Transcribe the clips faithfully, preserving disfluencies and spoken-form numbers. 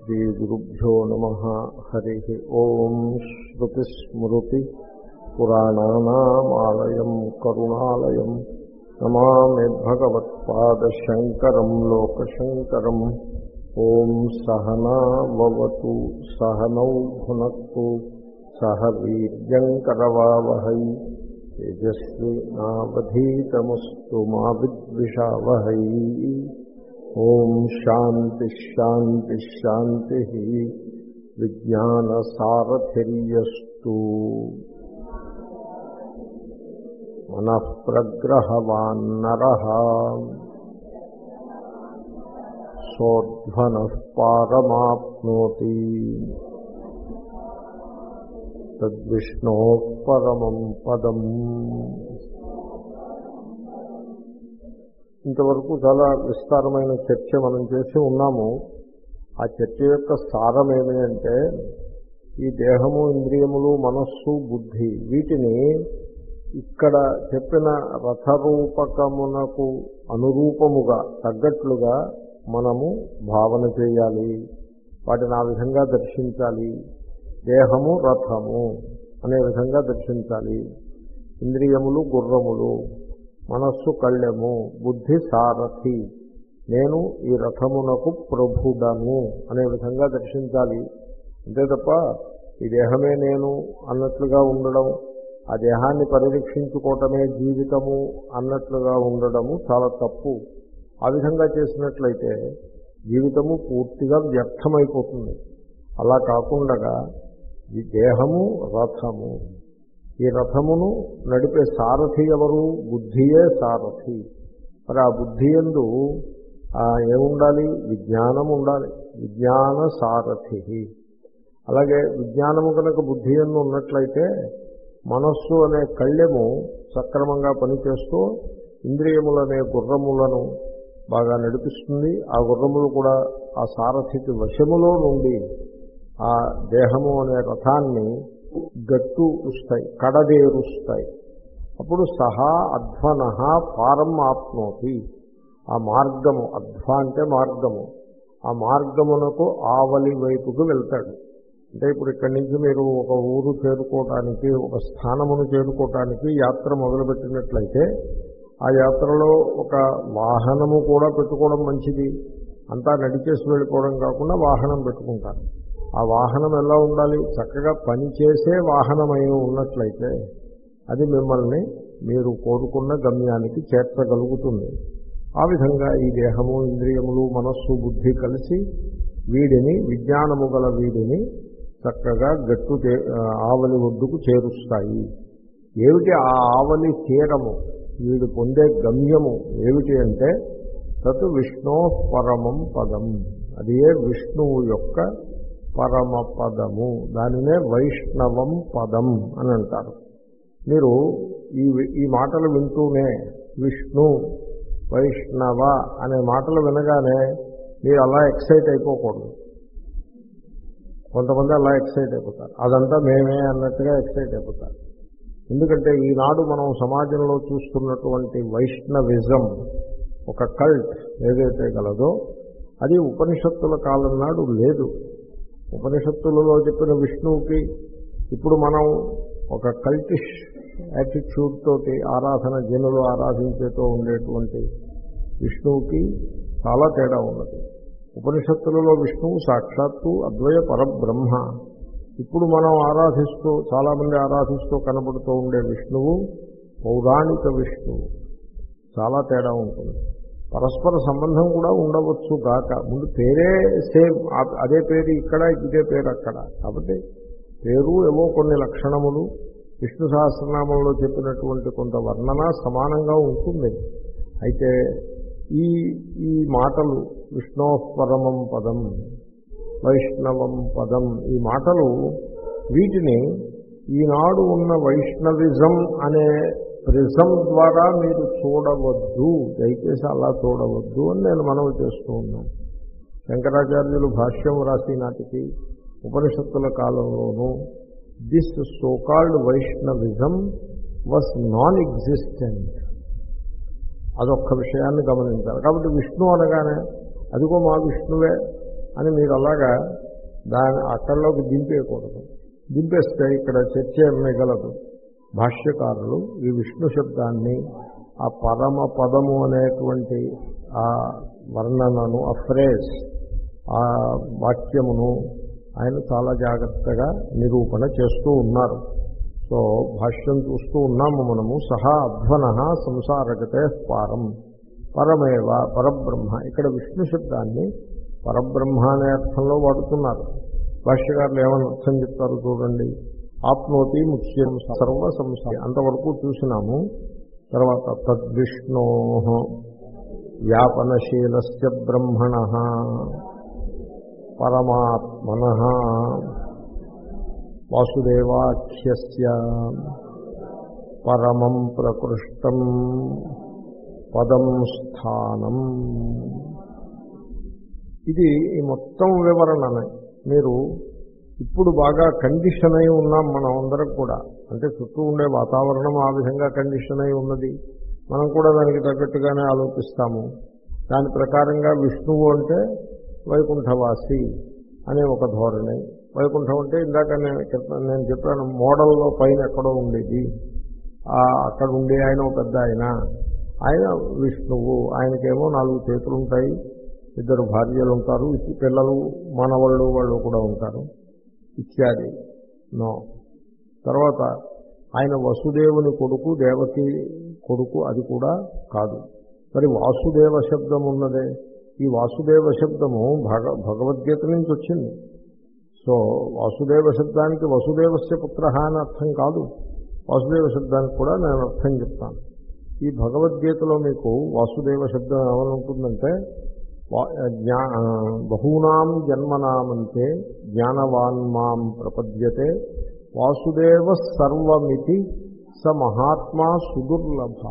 శ్రీగురుభ్యో నమః. హరి ఓం. శ్రుతిస్మృతి పురాణానామాలయం కరుణాలయం నమామి భగవత్పాదశంకరం లోకశంకరం. ఓం సహనావతు సహనౌ భునక్తు సహ వీర్యంకరవావహై తేజస్వినావధీతమస్తు మా విద్విషావహై. ఓం శాంతి శాంతి శాంతి. విజ్ఞానసారథిర్యస్తు మనః ప్రగ్రహవాన్ నరః సోధ్వనః పారమాప్నోతి తద్విష్ణోః పరమం పదం. ఇంతవరకు చాలా విస్తారమైన చర్చ మనం చేసి ఉన్నాము. ఆ చర్చ యొక్క సారం ఏమి అంటే, ఈ దేహము, ఇంద్రియములు, మనస్సు, బుద్ధి వీటిని ఇక్కడ చెప్పిన రథరూపకమునకు అనురూపముగా తగ్గట్లుగా మనము భావన చేయాలి, వాటిని ఆ విధంగా దర్శించాలి. దేహము రథము అనే విధంగా దర్శించాలి, ఇంద్రియములు గుర్రములు, మనస్సు కళ్ళెము, బుద్ధి సారథి, నేను ఈ రథమునకు ప్రభుడను అనే విధంగా దర్శించాలి. అంతే తప్ప ఈ దేహమే నేను అన్నట్లుగా ఉండడం, ఆ దేహాన్ని పరిరక్షించుకోవటమే జీవితము అన్నట్లుగా ఉండడము చాలా తప్పు. ఆ విధంగా చేసినట్లయితే జీవితము పూర్తిగా వ్యర్థమైపోతుంది. అలా కాకుండా ఈ దేహము రథము, ఈ రథమును నడిపే సారథి ఎవరు? బుద్ధియే సారథి. మరి ఆ బుద్ధి యందు ఏముండాలి? విజ్ఞానం ఉండాలి. విజ్ఞాన సారథి. అలాగే విజ్ఞానము కనుక బుద్ధి యందు ఉన్నట్లయితే మనస్సు అనే కళ్ళెము సక్రమంగా పనిచేస్తూ ఇంద్రియములనే గుర్రములను బాగా నడిపిస్తుంది. ఆ గుర్రములు కూడా ఆ సారథికి వశములో నుండి ఆ దేహము అనే రథాన్ని గట్టుస్తాయి, కడదేరుస్తాయి. అప్పుడు సహా అధ్వన పారం ఆప్నోతి. ఆ మార్గము, అధ్వ అంటే మార్గము, ఆ మార్గమునకు ఆవలి వైపుకు వెళ్తాడు. అంటే ఇప్పుడు ఇక్కడి నుంచి మీరు ఒక ఊరు చేరుకోవటానికి, ఒక స్థానమును చేరుకోవటానికి యాత్ర మొదలుపెట్టినట్లయితే ఆ యాత్రలో ఒక వాహనము కూడా పెట్టుకోవడం మంచిది. అంతా నడిచేసి వెళ్ళిపోవడం కాకుండా వాహనం పెట్టుకుంటారు. ఆ వాహనం ఎలా ఉండాలి? చక్కగా పనిచేసే వాహనమై ఉన్నట్లయితే అది మిమ్మల్ని మీరు కోరుకున్న గమ్యానికి చేర్చగలుగుతుంది. ఆ విధంగా ఈ దేహము, ఇంద్రియములు, మనస్సు, బుద్ధి కలిసి వీడిని, విజ్ఞానము గల వీడిని చక్కగా గట్టు ఆవలి ఒడ్డుకు చేరుస్తాయి. ఏమిటి ఆ ఆవలి తీరము? వీడు పొందే గమ్యము ఏమిటి అంటే తత్ విష్ణో పరమం పదం. అది ఏ విష్ణువు యొక్క పరమ పదము. దానినే వైష్ణవం పదం అని అంటారు. మీరు ఈ ఈ మాటలు వింటూనే విష్ణు, వైష్ణవ అనే మాటలు వినగానే మీరు అలా ఎక్సైట్ అయిపోకూడదు. కొంతమంది అలా ఎక్సైట్ అయిపోతారు, అదంతా మేమే అన్నట్టుగా ఎక్సైట్ అయిపోతారు. ఎందుకంటే ఈనాడు మనం సమాజంలో చూస్తున్నటువంటి వైష్ణవిజం, ఒక కల్ట్ ఏదైతే గలదో అది ఉపనిషత్తుల కాలం నాడు లేదు. ఉపనిషత్తులలో చెప్పిన విష్ణువుకి ఇప్పుడు మనం ఒక కల్టిష్ యాటిట్యూడ్ తోటి ఆరాధన, జనులు ఆరాధించేతో ఉండేటువంటి విష్ణువుకి చాలా తేడా ఉన్నది. ఉపనిషత్తులలో విష్ణువు సాక్షాత్తు అద్వయ పరబ్రహ్మ. ఇప్పుడు మనం ఆరాధిస్తూ, చాలామంది ఆరాధిస్తూ కనబడుతూ ఉండే విష్ణువు పౌరాణిక విష్ణువు. చాలా తేడా ఉంటుంది. పరస్పర సంబంధం కూడా ఉండవచ్చు గాక. ముందు పేరే సేమ్, అదే పేరు ఇక్కడ, ఇదే పేరు అక్కడ. కాబట్టి పేరు ఏవో కొన్ని లక్షణములు, విష్ణు సహస్రనామంలో చెప్పినటువంటి కొంత వర్ణన సమానంగా ఉంటుంది. అయితే ఈ ఈ మాటలు విష్ణో పరమం పదం, వైష్ణవం పదం, ఈ మాటలు వీటిని ఈనాడు ఉన్న వైష్ణవిజం అనే ప్రిజం ద్వారా మీరు చూడవద్దు. దయచేసి అలా చూడవద్దు అని నేను మనవి చేస్తూ ఉన్నాను. శంకరాచార్యులు భాష్యం రాసి నాటికి ఉపనిషత్తుల కాలంలోనూ this so called Vaishnavism was non existent. అదొక్క విషయాన్ని గమనించాలి. కాబట్టి విష్ణు అనగానే అదిగో మా విష్ణువే, అని మీరు అలాగా దాని అక్కడలోకి దింపేయకూడదు. దింపేస్తే ఇక్కడ చర్చ మిగలదు. భాష్యకారులు ఈ విష్ణు శబ్దాన్ని ఆ పరమ పదము అనేటువంటి ఆ వర్ణనను, ఆ ఫ్రేజ్, ఆ వాక్యమును ఆయన చాలా జాగ్రత్తగా నిరూపణ చేస్తూ ఉన్నారు. సో భాష్యం చూస్తూ ఉన్నాము మనము. సహా అధ్వన సంసారగతే పారం పరమేవ పరబ్రహ్మ. ఇక్కడ విష్ణు శబ్దాన్ని పరబ్రహ్మ అనే అర్థంలో వాడుతున్నారు. భాష్యకారులు ఏమని అర్థం చెప్తారు చూడండి. ఆప్నోతి ముఖ్యం సర్వ సంసార అంతవరకు చూసినాము. తర్వాత తద్విష్ణో వ్యాపనశీలస్య బ్రహ్మణ పరమాత్మన వాసుదేవాఖ్యస్య పరమం ప్రకృష్టం పదం స్థానం. ఇది ఈ మొత్తం వివరణనే. మీరు ఇప్పుడు బాగా కండిషన్ అయి ఉన్నాం మనం అందరం కూడా. అంటే చుట్టూ ఉండే వాతావరణం ఆ విధంగా కండిషన్ అయి ఉన్నది. మనం కూడా దానికి తగ్గట్టుగానే ఆలోచిస్తాము. దాని ప్రకారంగా విష్ణువు అంటే వైకుంఠవాసి అనే ఒక ధోరణి. వైకుంఠం అంటే ఇందాక నేను నేను చెప్పాను మోడల్లో పైన ఎక్కడో ఉండేది, అక్కడ ఉండే ఆయన ఒక పెద్ద ఆయన, ఆయన విష్ణువు. ఆయనకేమో నాలుగు చేతులు ఉంటాయి, ఇద్దరు భార్యలు ఉంటారు, పిల్లలు మనవాళ్ళు వాళ్ళు కూడా ఉంటారు ఇత్యాది. నో. తర్వాత ఆయన వసుదేవుని కొడుకు, దేవకి కొడుకు, అది కూడా కాదు. మరి వాసుదేవ శబ్దం ఉన్నదే. ఈ వాసుదేవ శబ్దము భగ భగవద్గీత నుంచి వచ్చింది. సో వాసుదేవ శబ్దానికి వసుదేవస్య పుత్ర అని అర్థం కాదు. వాసుదేవ శబ్దానికి కూడా నేను అర్థం చెప్తాను. ఈ భగవద్గీతలో మీకు వాసుదేవ శబ్దం ఏమని ఉంటుందంటే, జ్ఞా బహూనాం జన్మనామంతే జ్ఞానవాన్ మాం ప్రపద్యతే వాసుదేవ సర్వమితి స మహాత్మా సుదుర్లభ.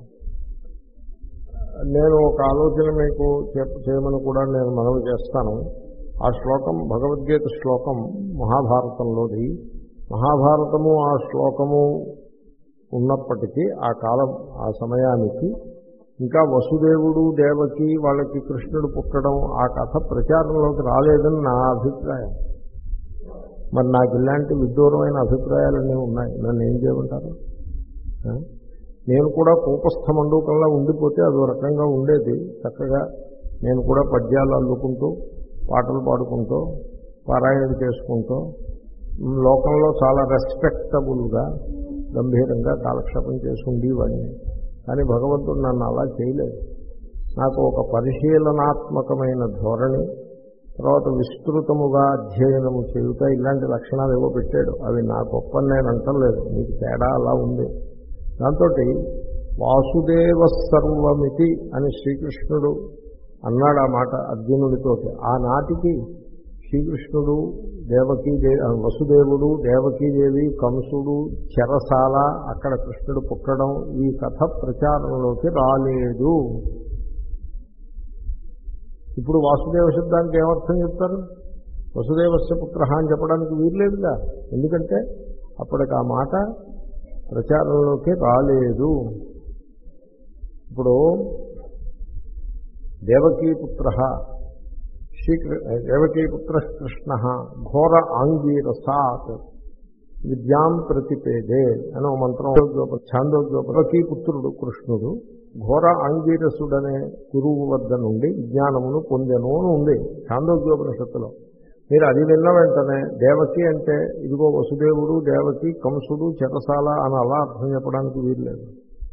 నేను ఒక ఆలోచన మీకు చేయమని కూడా నేను మనవి చేస్తాను. ఆ శ్లోకం భగవద్గీత శ్లోకం మహాభారతంలోది. మహాభారతము ఆ శ్లోకము ఉన్నప్పటికీ ఆ కాలం ఆ సమయానికి ఇంకా వసుదేవుడు దేవకి వాళ్ళకి కృష్ణుడు పుట్టడం ఆ కథ ప్రచారంలోకి రాలేదని నా అభిప్రాయం. మరి నాకు ఇలాంటి విదూరమైన అభిప్రాయాలన్నీ ఉన్నాయి. నన్ను ఏం చేయమంటారు? నేను కూడా కూపస్థ మండూకంలా ఉండిపోతే అదో రకంగా ఉండేది. చక్కగా నేను కూడా పద్యాలు అల్లుకుంటూ పాటలు పాడుకుంటూ పారాయణ చేసుకుంటూ లోకంలో చాలా రెస్పెక్టబుల్గా గంభీరంగా కాలక్షేపం చేసి ఉండేవాడిని. కానీ భగవంతుడు నన్ను అలా చేయలేదు. నాకు ఒక పరిశీలనాత్మకమైన ధోరణి, తర్వాత విస్తృతముగా అధ్యయనము చేయుట, ఇలాంటి లక్షణాలు ఏవో పెట్టాడు. అవి నా గొప్పని నేను అంటలేదు, మీకు తేడా అలా ఉంది. దాంతో వాసుదేవ సర్వమితి అని శ్రీకృష్ణుడు అన్నాడు ఆ మాట అర్జునుడితోటి. ఆనాటికి శ్రీకృష్ణుడు దేవకీ వసుదేవుడు దేవకీదేవి కంసుడు చెరసాల అక్కడ కృష్ణుడు పుట్టడం ఈ కథ ప్రచారంలోకి రాలేదు. ఇప్పుడు వాసుదేవ శబ్దానికి ఏమర్థం చెప్తారు? వసుదేవస్య పుత్ర అని చెప్పడానికి వీల్లేదుగా. ఎందుకంటే అప్పటికి ఆ మాట ప్రచారంలోకి రాలేదు. ఇప్పుడు దేవకీపుత్ర శ్రీకృ దేవకీపుత్ర కృష్ణ ఘోర ఆంగీరసాత్ విద్యాం ప్రతిపేదే అని ఒక మంత్రం ఛాందోగ్యోపకి పుత్రుడు కృష్ణుడు ఘోర ఆంగీరసుడనే గురువు వద్ద నుండి విజ్ఞానమును పొందెను అని ఉంది ఛాందోగ్యోపనిషత్తులో. మీరు అది విన్న వెంటనే దేవకి అంటే ఇదిగో వసుదేవుడు దేవకి కంసుడు చెరసాల అని అలా అర్థం చెప్పడానికి వీల్లేదు.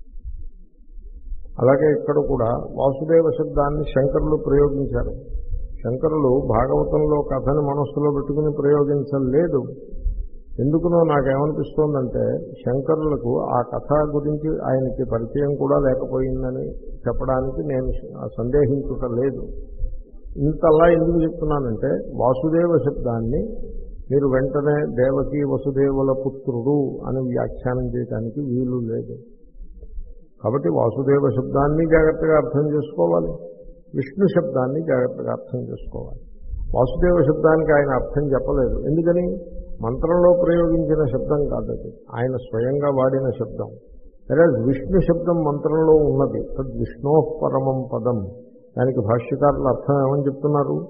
అలాగే ఇక్కడ కూడా వాసుదేవ శబ్దాన్ని శంకరులు ప్రయోగించారు. శంకరులు భాగవతంలో కథని మనస్సులో పెట్టుకుని ప్రయోగించలేదు. ఎందుకునో నాకేమనిపిస్తోందంటే శంకరులకు ఆ కథ గురించి ఆయనకి పరిచయం కూడా లేకపోయిందని చెప్పడానికి నేను సందేహించుట లేదు. ఇంతలా ఎందుకు చెప్తున్నానంటే వాసుదేవ శబ్దాన్ని మీరు వెంటనే దేవకి వసుదేవుల పుత్రుడు అని వ్యాఖ్యానం చేయడానికి వీలు లేదు. కాబట్టి వాసుదేవ శబ్దాన్ని జాగ్రత్తగా అర్థం చేసుకోవాలి, విష్ణు శబ్దాన్ని జాగ్రత్తగా అర్థం చేసుకోవాలి. వాసుదేవ శబ్దానికి ఆయన అర్థం చెప్పలేదు. ఎందుకని? మంత్రంలో ప్రయోగించిన శబ్దం కాదది, ఆయన స్వయంగా వాడిన శబ్దం. అదే విష్ణు శబ్దం మంత్రంలో ఉన్నది. తద్ విష్ణో పరమం పదం. దానికి భాష్యకారులు అర్థం ఏమని చెప్తున్నారు?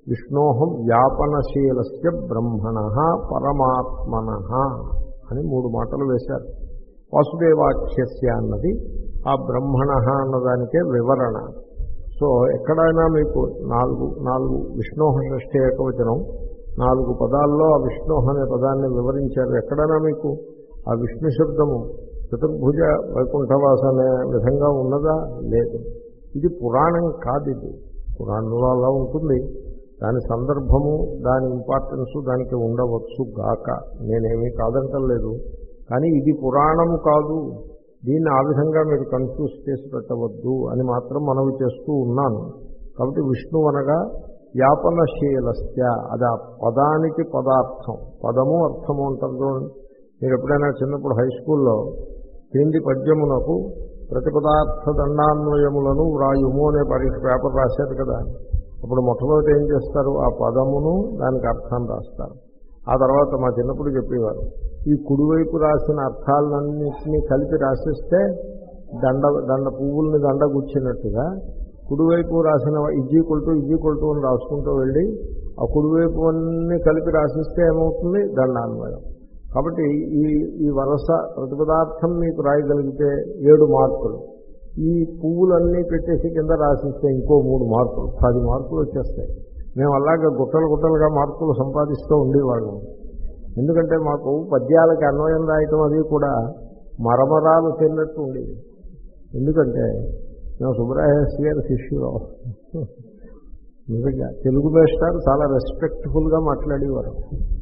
విష్ణోహం వ్యాపనశీలస్య బ్రహ్మణః పరమాత్మనః అని మూడు మాటలు వేశారు. వాసుదేవాఖ్యస్య అన్నది ఆ బ్రహ్మణః అన్నదానికే వివరణ. సో ఎక్కడైనా మీకు నాలుగు నాలుగు విష్ణోహ షష్ఠీ ఏకవచనం నాలుగు పదాల్లో ఆ విష్ణోహ అనే పదాన్ని వివరించారు. ఎక్కడైనా మీకు ఆ విష్ణు శబ్దము చతుర్భుజ వైకుంఠవాస అనే విధంగా ఉన్నదా? లేదు. ఇది పురాణం కాదు. ఇది పురాణంలో అలా ఉంటుంది. దాని సందర్భము, దాని ఇంపార్టెన్సు దానికి ఉండవచ్చు గాక, నేనేమీ కాదంటలేదు. కానీ ఇది పురాణము కాదు, దీన్ని ఆ విధంగా మీరు కన్ఫ్యూజ్ చేసి పెట్టవద్దు అని మాత్రం మనవి చేస్తూ ఉన్నాను. కాబట్టి విష్ణువు అనగా వ్యాపనశీలస్య, అది ఆ పదానికి పదార్థం, పదము అర్థము అంటారు. మీరు ఎప్పుడైనా చిన్నప్పుడు హై స్కూల్లో క్రింది పద్యమునకు ప్రతిపదార్థ దండాన్వయములను వ్రాయుము అనే పరీక్ష పేపర్ రాశారు కదా. అప్పుడు మొట్టమొదటి ఏం చేస్తారు? ఆ పదమును దానికి అర్థాన్ని రాస్తారు. ఆ తర్వాత మా చిన్నప్పుడు చెప్పేవారు, ఈ కుడివైపు రాసిన అర్థాలన్నింటినీ కలిపి రాసిస్తే దండ దండ పువ్వుల్ని దండ గుచ్చినట్టుగా కుడివైపు రాసిన ఈక్వల్ టు ఈక్వల్ టు అని రాసుకుంటూ వెళ్ళి ఆ కుడివైపు అన్నీ కలిపి రాసిస్తే ఏమవుతుంది? దండాన్వయం. కాబట్టి ఈ ఈ వరస ప్రతిపదార్థం మీకు రాయగలిగితే ఏడు మార్కులు, ఈ పువ్వులన్నీ పెట్టేసి కింద రాసిస్తే ఇంకో మూడు మార్కులు, పది మార్కులు వచ్చేస్తాయి. మేము అలాగే గుట్టలు గుట్టలుగా మార్కులు సంపాదిస్తూ ఉండేవాళ్ళం. ఎందుకంటే మాకు పద్యాలకి అన్వయం రాయటం అది కూడా మరమరాలు తిన్నట్టు ఉండేది. ఎందుకంటే మేము సుబ్రహ్మణ్య గారి శిష్యులు. నిజంగా తెలుగు మేస్టారు చాలా రెస్పెక్ట్ఫుల్గా మాట్లాడేవారు,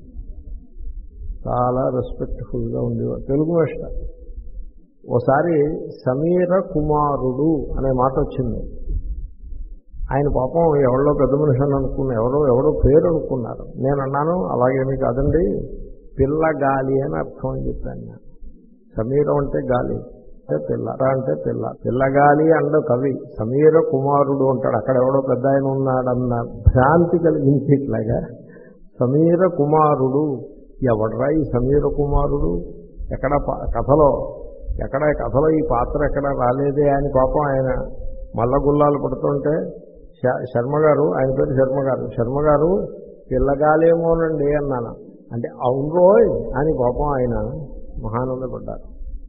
చాలా రెస్పెక్ట్ఫుల్గా ఉండేవారు తెలుగు మేస్టార్. ఓసారి సమీర కుమారుడు అనే మాట వచ్చింది. ఆయన పాపం ఎవరో పెద్ద మనిషి అని అనుకున్నా, ఎవరో ఎవరో పేరు అనుకున్నారు. నేను అన్నాను అలాగేమీ కాదండి, పిల్ల గాలి అని అర్థం అని చెప్పాను. నేను సమీరం అంటే గాలి, అంటే పిల్ల అంటే పిల్ల, పిల్లగాలి అండ కవి, సమీర కుమారుడు అంటాడు. అక్కడ ఎవడో పెద్ద ఆయన ఉన్నాడన్న భ్రాంతి కలిగించేట్లాగా సమీర కుమారుడు, ఎవడరా ఈ సమీర కుమారుడు, ఎక్కడ కథలో ఎక్కడ కథలో ఈ పాత్ర ఎక్కడ రాలేదే అని పాపం ఆయన మల్లగుల్లాలు పడుతుంటే శర్మగారు, ఆయన పేరు శర్మగారు, శర్మగారు పిల్లగాలేమోనండి అన్నాను. అంటే అవును రోయ్ అని పాపం ఆయన మహానందపడ్డారు.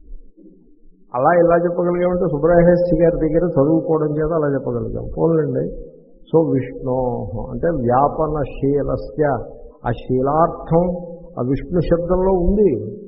అలా ఇలా చెప్పగలిగామంటే సుబ్రహ్మణ్య గారి దగ్గర చదువుకోవడం చేత అలా చెప్పగలిగాం. పోన్లండి. సో విష్ణు అంటే వ్యాపనశీలస్య, ఆ శీలార్థం ఆ విష్ణు శబ్దంలో ఉంది.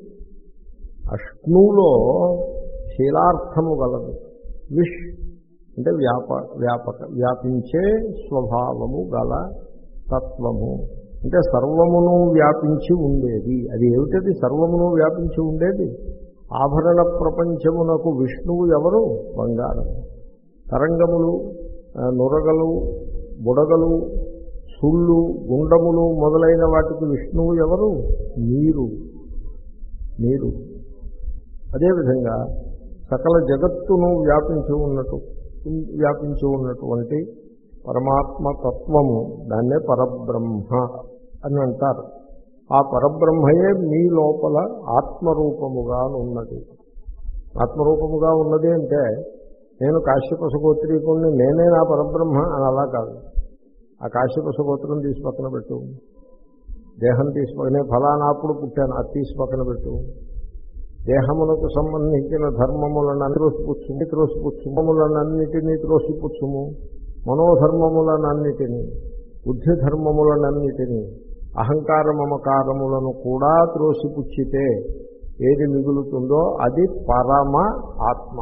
అష్ణువులో శీలార్థము గలదు. విష్ అంటే వ్యాప వ్యాపక వ్యాపించే స్వభావము గల తత్వము, అంటే సర్వమును వ్యాపించి ఉండేది. అది ఏమిటది సర్వమును వ్యాపించి ఉండేది? ఆభరణ ప్రపంచమునకు విష్ణువు ఎవరు? బంగారం. తరంగములు, నురగలు, బుడగలు, సుళ్ళు, గుండములు మొదలైన వాటికి విష్ణువు ఎవరు? నీరు. నీరు. అదేవిధంగా సకల జగత్తును వ్యాపించి ఉన్నట్టు వ్యాపించి ఉన్నటువంటి పరమాత్మ తత్వము, దాన్నే పరబ్రహ్మ అని అంటారు. ఆ పరబ్రహ్మయే మీ లోపల ఆత్మరూపముగా ఉన్నది. ఆత్మరూపముగా ఉన్నది అంటే నేను కాశ్యప సుగోత్రీకుణ్ణి, నేనే నా పరబ్రహ్మ అని అలా కాదు. ఆ కాశ్యప సుగోత్రం తీసి పక్కన పెట్టు, దేహం తీసి పక్కనే ఫలానాప్పుడు పుట్టాను అది తీసి పక్కన పెట్టు, దేహములకు సంబంధించిన ధర్మములను త్రోసిపుచ్చుము త్రోసిపుచ్చుమములనన్నిటినీ త్రోసిపుచ్చుము, మనోధర్మములనన్నిటినీ, బుద్ధి ధర్మములనన్నిటినీ, అహంకార మమకారములను కూడా త్రోసిపుచ్చితే ఏది మిగులుతుందో అది పరమ ఆత్మ.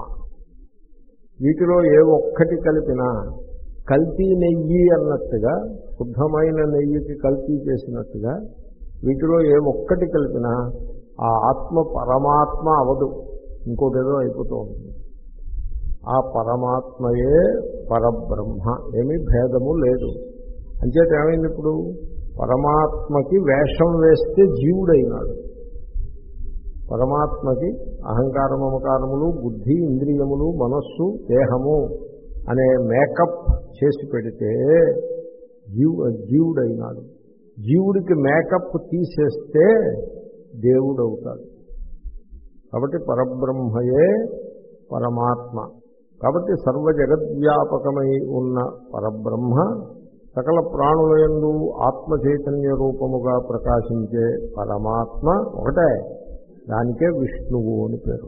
వీటిలో ఏ ఒక్కటి కలిపినా కల్తీ నెయ్యి అన్నట్టుగా, శుద్ధమైన నెయ్యికి కల్తీ చేసినట్టుగా వీటిలో ఏ ఒక్కటి కలిపినా ఆ ఆత్మ పరమాత్మ అవదు, ఇంకోటేదో అయిపోతూ ఉంటుంది. ఆ పరమాత్మయే పరబ్రహ్మ, ఏమీ భేదము లేదు. అంచేత ఏమైంది? ఇప్పుడు పరమాత్మకి వేషం వేస్తే జీవుడైనాడు. పరమాత్మకి అహంకార మమకారములు, బుద్ధి, ఇంద్రియములు, మనస్సు, దేహము అనే మేకప్ చేసి పెడితే జీవు జీవుడైనాడు. జీవుడికి మేకప్ తీసేస్తే దేవుడవుతాడు. కాబట్టి పరబ్రహ్మయే పరమాత్మ. కాబట్టి సర్వ జగద్వ్యాపకమై ఉన్న పరబ్రహ్మ సకల ప్రాణులయందు ఆత్మ చైతన్య రూపముగా ప్రకాశించే పరమాత్మ ఒకటే, దానికే విష్ణువు అని పేరు.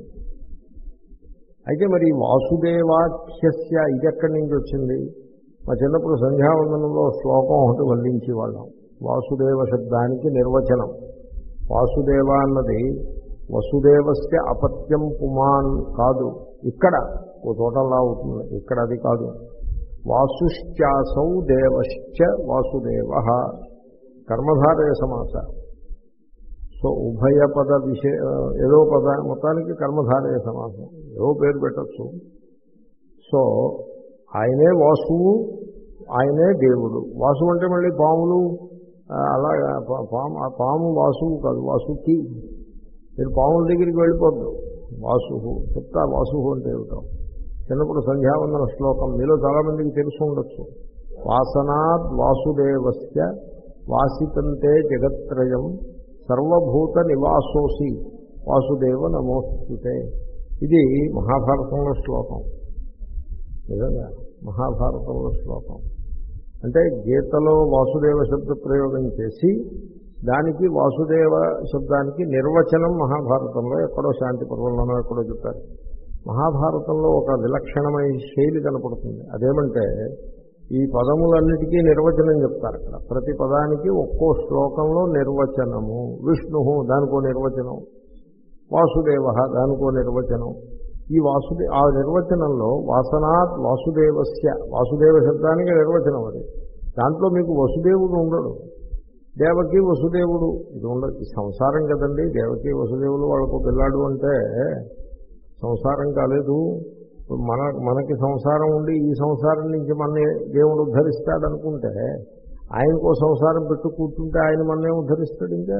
అయితే మరి వాసుదేవాఖ్యస్య ఇది ఎక్కడి నుంచి వచ్చింది? మా చిన్నప్పుడు సంధ్యావందనంలో శ్లోకం ఒకటి వల్లించేవాళ్ళం. వాసుదేవ శబ్దానికి నిర్వచనం. వాసుదేవ అన్నది వసుదేవస్య అపత్యం పుమాన్ కాదు, ఇక్కడ ఓ చోటలా అవుతుంది, ఇక్కడ అది కాదు. వాసుశ్చాసౌ దేవశ్చ వాసుదేవ కర్మధారయ సమాస. సో ఉభయ పద విషయ ఏదో పద మొత్తానికి కర్మధారయ సమాసం, ఏదో పేరు పెట్టచ్చు. సో ఆయనే వాసువు, ఆయనే దేవుడు. వాసు అంటే మళ్ళీ పాములు అలాగా, పాము పాము వాసువు కాదు, వాసుకి. మీరు పాముల దగ్గరికి వెళ్ళిపోద్దు. వాసువు చెప్తా, వాసువు అంటే ఏమిటో. చిన్నప్పుడు సంధ్యావందన శ్లోకం మీలో చాలామందికి తెలిసి ఉండొచ్చు. వాసనాద్ వాసుదేవస్య వాసితంతే జగత్రయం సర్వభూత నివాసోసి వాసుదేవ నమోస్తుతే. ఇది మహాభారతంలో శ్లోకం. నిజంగా మహాభారతంలో శ్లోకం. అంటే గీతలో వాసుదేవ శబ్ద ప్రయోగం చేసి దానికి వాసుదేవ శబ్దానికి నిర్వచనం మహాభారతంలో ఎక్కడో శాంతి పర్వంలోనో ఎక్కడో చెప్పారు. మహాభారతంలో ఒక విలక్షణమైన శైలి కనపడుతుంది. అదేమంటే ఈ పదములన్నిటికీ నిర్వచనం చెప్తారు. అక్కడ ప్రతి పదానికి ఒక్కో శ్లోకంలో నిర్వచనము. విష్ణు దానికో నిర్వచనం, వాసుదేవ దానికో నిర్వచనం. ఈ వాసుదే ఆ నిర్వచనంలో వాసనాత్ వాసుదేవస్య, వాసుదేవ శబ్దానికి నిర్వచనం అది. దాంట్లో మీకు వసుదేవుడు ఉండడు, దేవకి వసుదేవుడు ఇది ఉండదు. ఈ సంసారం కదండి, దేవకి వసుదేవులు వాళ్ళకు పిల్లాడు అంటే సంసారం కాలేదు. మన మనకి సంసారం ఉండి ఈ సంసారం నుంచి మన దేవుడు ఉద్ధరిస్తాడనుకుంటే ఆయనకో సంసారం పెట్టు కూర్చుంటే ఆయన మననే ఉద్ధరిస్తాడు. ఇంకా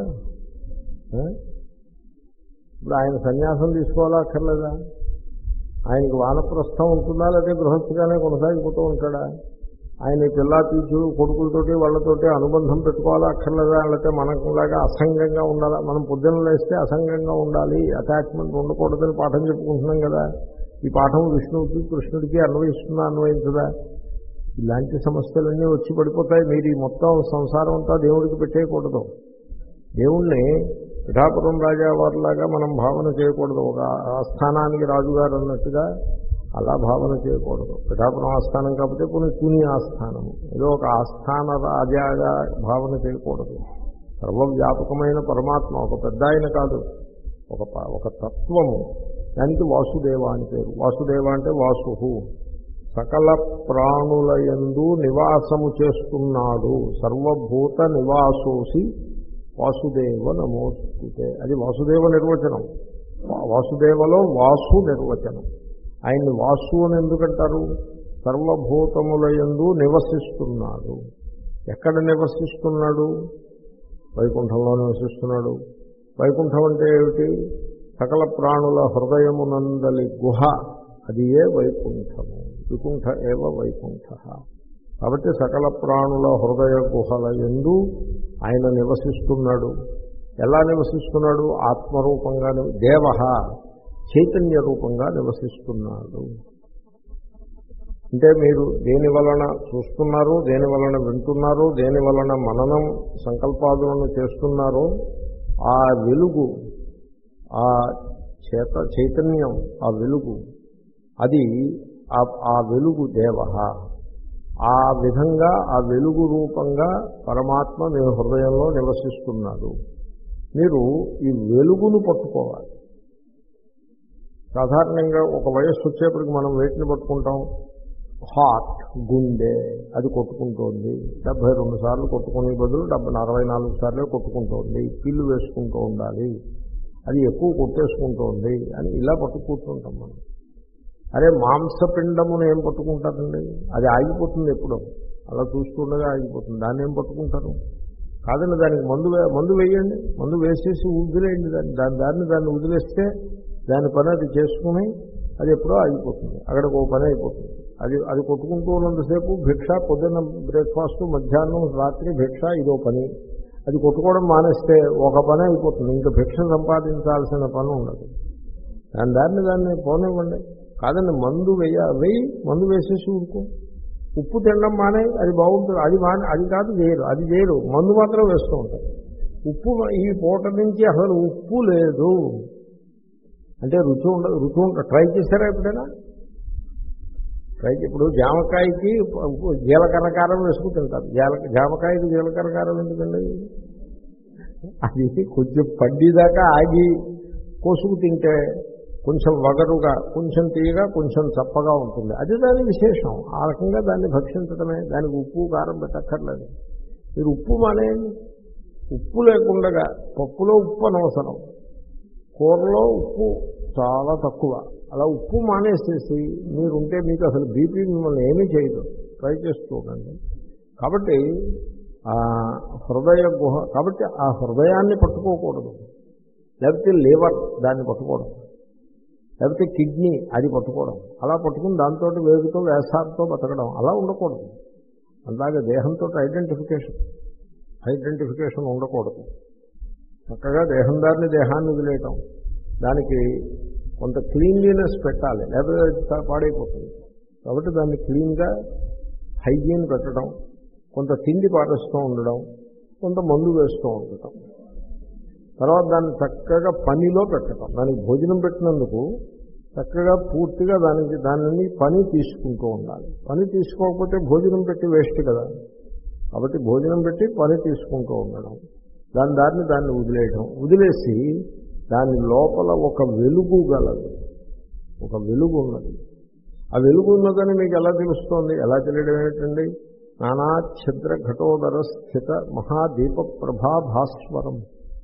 ఇప్పుడు ఆయన సన్యాసం తీసుకోవాలా అక్కర్లేదా? ఆయనకి వానప్రస్థం ఉంటుందా, లేకపోతే గృహస్థుగానే కొనసాగిపోతూ ఉంటాడా? ఆయన పిల్లా తీర్చుడు కొడుకులతోటి వాళ్ళతోటి అనుబంధం పెట్టుకోవాలా అక్కర్లేదా? లేకపోతే మనకులాగా అసంగంగా ఉండాలా? మనం పొద్దున్న లేస్తే అసంగంగా ఉండాలి, అటాచ్మెంట్ ఉండకూడదని పాఠం చెప్పుకుంటున్నాం కదా. ఈ పాఠం విష్ణువుకి కృష్ణుడికి అన్వయిస్తుందా, అన్వయించదా? ఇలాంటి సమస్యలన్నీ వచ్చి పడిపోతాయి. మీరు ఈ మొత్తం సంసారం అంతా దేవుడికి పెట్టేయకూడదు. దేవుణ్ణి పిఠాపురం రాజావారిలాగా మనం భావన చేయకూడదు. ఒక ఆస్థానానికి రాజుగారు అన్నట్టుగా అలా భావన చేయకూడదు. పిఠాపురం ఆస్థానం కాకపోతే కొన్ని తుని ఆస్థానము, ఏదో ఒక ఆస్థాన రాజాగా భావన చేయకూడదు. సర్వవ్యాపకమైన పరమాత్మ ఒక పెద్ద ఆయన కాదు, ఒక ఒక తత్వము. దానికి వాసుదేవ అని పేరు. వాసుదేవ అంటే వాసు, సకల ప్రాణులయందు నివాసము చేస్తున్నాడు. సర్వభూత నివాసోసి వాసుదేవ నమోస్తుతే. అది వాసుదేవ నిర్వచనం. వాసుదేవలో వాసు నిర్వచనం. ఆయన్ని వాసు అని ఎందుకంటారు? సర్వభూతములయందు నివసిస్తున్నాడు. ఎక్కడ నివసిస్తున్నాడు? వైకుంఠంలో నివసిస్తున్నాడు. వైకుంఠం అంటే ఏమిటి? సకల ప్రాణుల హృదయమునందలి గుహ, అది ఏ వైకుంఠము. వికుంఠ ఏవ వైకుంఠ. కాబట్టి సకల ప్రాణుల హృదయ గుహల యందు ఆయన నివసిస్తున్నాడు. ఎలా నివసిస్తున్నాడు? ఆత్మరూపంగా. దేవ చైతన్య రూపంగా నివసిస్తున్నాడు. అంటే మీరు దేని వలన చూస్తున్నారు, దేని వలన వింటున్నారు, దేని వలన మననం సంకల్పాదులను చేస్తున్నారో ఆ వెలుగు, ఆ చేత చైతన్యం, ఆ వెలుగు, అది ఆ వెలుగు దేవ. ఆ విధంగా ఆ వెలుగు రూపంగా పరమాత్మ మీ హృదయంలో నివసిస్తున్నాడు. మీరు ఈ వెలుగును పట్టుకోవాలి. సాధారణంగా ఒక వయస్సు వచ్చేప్పటికి మనం వేటిని పట్టుకుంటాం? హార్ట్, గుండె, అది కొట్టుకుంటోంది. డెబ్బై రెండు సార్లు కొట్టుకునే బదులు డెబ్బై అరవై నాలుగు సార్లే కొట్టుకుంటోంది. పిల్లు వేసుకుంటూ ఉండాలి, అది ఎక్కువ కొట్టేసుకుంటోంది అని ఇలా పట్టుకుంటుంటాం మనం. అరే మాంసపిండమును ఏం పట్టుకుంటారండి? అది ఆగిపోతుంది ఎప్పుడో, అలా చూస్తుండగా ఆగిపోతుంది. దాన్ని ఏం పట్టుకుంటారు? కాదండి, దానికి మందు మందు వేయండి, మందు వేసేసి వదిలేయండి. దాన్ని దాని దాన్ని దాన్ని వదిలేస్తే దాని పని అది చేసుకుని అది ఎప్పుడో ఆగిపోతుంది. అక్కడికి ఒక పని అయిపోతుంది. అది అది కొట్టుకుంటూ ఉన్నంతసేపు భిక్ష, పొద్దున్న బ్రేక్ఫాస్ట్, మధ్యాహ్నం, రాత్రి భిక్ష, ఇదో పని. అది కొట్టుకోవడం మానేస్తే ఒక పని అయిపోతుంది. ఇంకా భిక్ష సంపాదించాల్సిన పని ఉండదు. దాని దాన్ని దాన్ని పోనివ్వండి. కాదండి, మందు వేయ వేయి మందు వేసేసి ఊరుకో. ఉప్పు తినడం మానే, అది బాగుంటుంది, అది మానే, అది కాదు చేయరు, అది చేయరు, మందు మాత్రం వేస్తూ ఉంటారు. ఉప్పు ఈ పూట నుంచి అసలు ఉప్పు లేదు అంటే రుచి ఉండదు. రుచి ఉండ ట్రై చేశారా ఎప్పుడైనా? ట్రై ఇప్పుడు జామకాయకి జీలకర్ర కారం వేసుకు తింటారు. జాల జామకాయకి జీలకర్ర కారం ఎందుకండి? అది కొంచెం పండిదాకా ఆగి కోసుకు తింటే కొంచెం వగరుగా, కొంచెం తీయగా, కొంచెం చప్పగా ఉంటుంది. అది దాని విశేషం. ఆ రకంగా దాన్ని భక్షించడమే. దానికి ఉప్పు కారం పెట్టక్కర్లేదు. మీరు ఉప్పు మానేయండి. ఉప్పు లేకుండా పప్పులో ఉప్పు అనవసరం, కూరలో ఉప్పు చాలా తక్కువ, అలా ఉప్పు మానేసేసి మీరుంటే మీకు అసలు బీపీ మిమ్మల్ని ఏమీ చేయదు. ట్రై చేస్తూ ఉండండి. కాబట్టి హృదయ గుహ, కాబట్టి ఆ హృదయాన్ని పట్టుకోకూడదు, లేకపోతే లివర్ దాన్ని పట్టుకోవడం, లేకపోతే కిడ్నీ అది పట్టుకోవడం, అలా పట్టుకుని దాంతో వేగుతో వేసాలతో బతకడం, అలా ఉండకూడదు. అలాగే దేహంతో ఐడెంటిఫికేషన్ ఐడెంటిఫికేషన్ ఉండకూడదు. చక్కగా దేహం దారిని దేహాన్ని వదిలేయటం, దానికి కొంత క్లీన్లీనెస్ పెట్టాలి, లేకపోతే పాడైపోతుంది. కాబట్టి దాన్ని క్లీన్గా హైజీన్ పెట్టడం, కొంత తిండి పాటిస్తూ ఉండడం, కొంత మందు వేస్తూ ఉండటం, తర్వాత దాన్ని చక్కగా పనిలో పెట్టడం. దానికి భోజనం పెట్టినందుకు చక్కగా పూర్తిగా దానికి దానిని పని తీసుకుంటూ ఉండాలి. పని తీసుకోకపోతే భోజనం పెట్టి వేస్ట్ కదా. కాబట్టి భోజనం పెట్టి పని తీసుకుంటూ ఉండడం, దాని దారిని దాన్ని వదిలేయడం, వదిలేసి దాని లోపల ఒక వెలుగు గలదు, ఒక వెలుగు ఉన్నది. ఆ వెలుగు ఉన్నదని మీకు ఎలా తెలుస్తోంది? ఎలా తెలియడం ఏంటండి? నానా ఛద్ర ఘటోదర స్థిత మహాదీప ప్రభా భాస్వరం.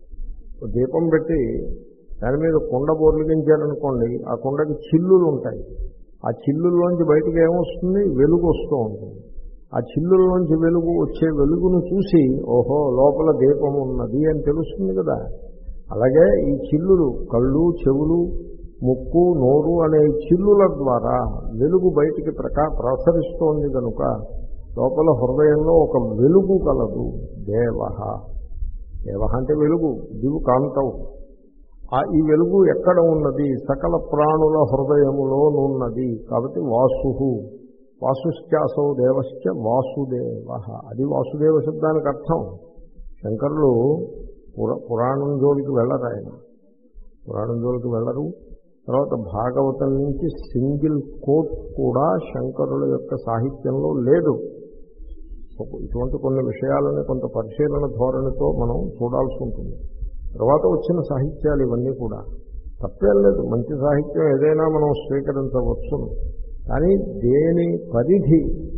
దీపం పెట్టి దాని మీద కుండ బోర్లిగించారనుకోండి, ఆ కుండకి చిల్లులు ఉంటాయి. ఆ చిల్లుల్లోంచి బయటకు ఏమొస్తుంది? వెలుగు వస్తూ ఉంటుంది. ఆ చిల్లుల్లోంచి వెలుగు వచ్చే వెలుగును చూసి ఓహో లోపల దీపం ఉన్నది అని తెలుస్తుంది కదా. అలాగే ఈ చిల్లులు, కళ్ళు, చెవులు, ముక్కు, నోరు అనే చిల్లుల ద్వారా వెలుగు బయటికి ప్రకా ప్రసరిస్తోంది కనుక లోపల హృదయంలో ఒక వెలుగు కలదు. దేవః, దేవః అంటే వెలుగు, దివు కాంతం. ఆ ఈ వెలుగు ఎక్కడ ఉన్నది? సకల ప్రాణుల హృదయములోనున్నది. కాబట్టి వాసు, వాసుశ్చాసౌ దేవశ్చ వాసుదేవ, అది వాసుదేవ శబ్దానికి అర్థం. శంకరులు పుర పురాణం జోలికి వెళ్ళరు, ఆయన పురాణం జోలికి వెళ్ళరు. తర్వాత భాగవతం నుంచి సింగిల్ కోట్ కూడా శంకరుల యొక్క సాహిత్యంలో లేదు. ఇటువంటి కొన్ని విషయాలని కొంత పరిశీలన ధోరణితో మనం చూడాల్సి ఉంటుంది. తర్వాత వచ్చిన సాహిత్యాలు ఇవన్నీ కూడా తప్పేం లేదు, మంచి సాహిత్యం ఏదైనా మనం స్వీకరించవచ్చును. కానీ దేని పరిధి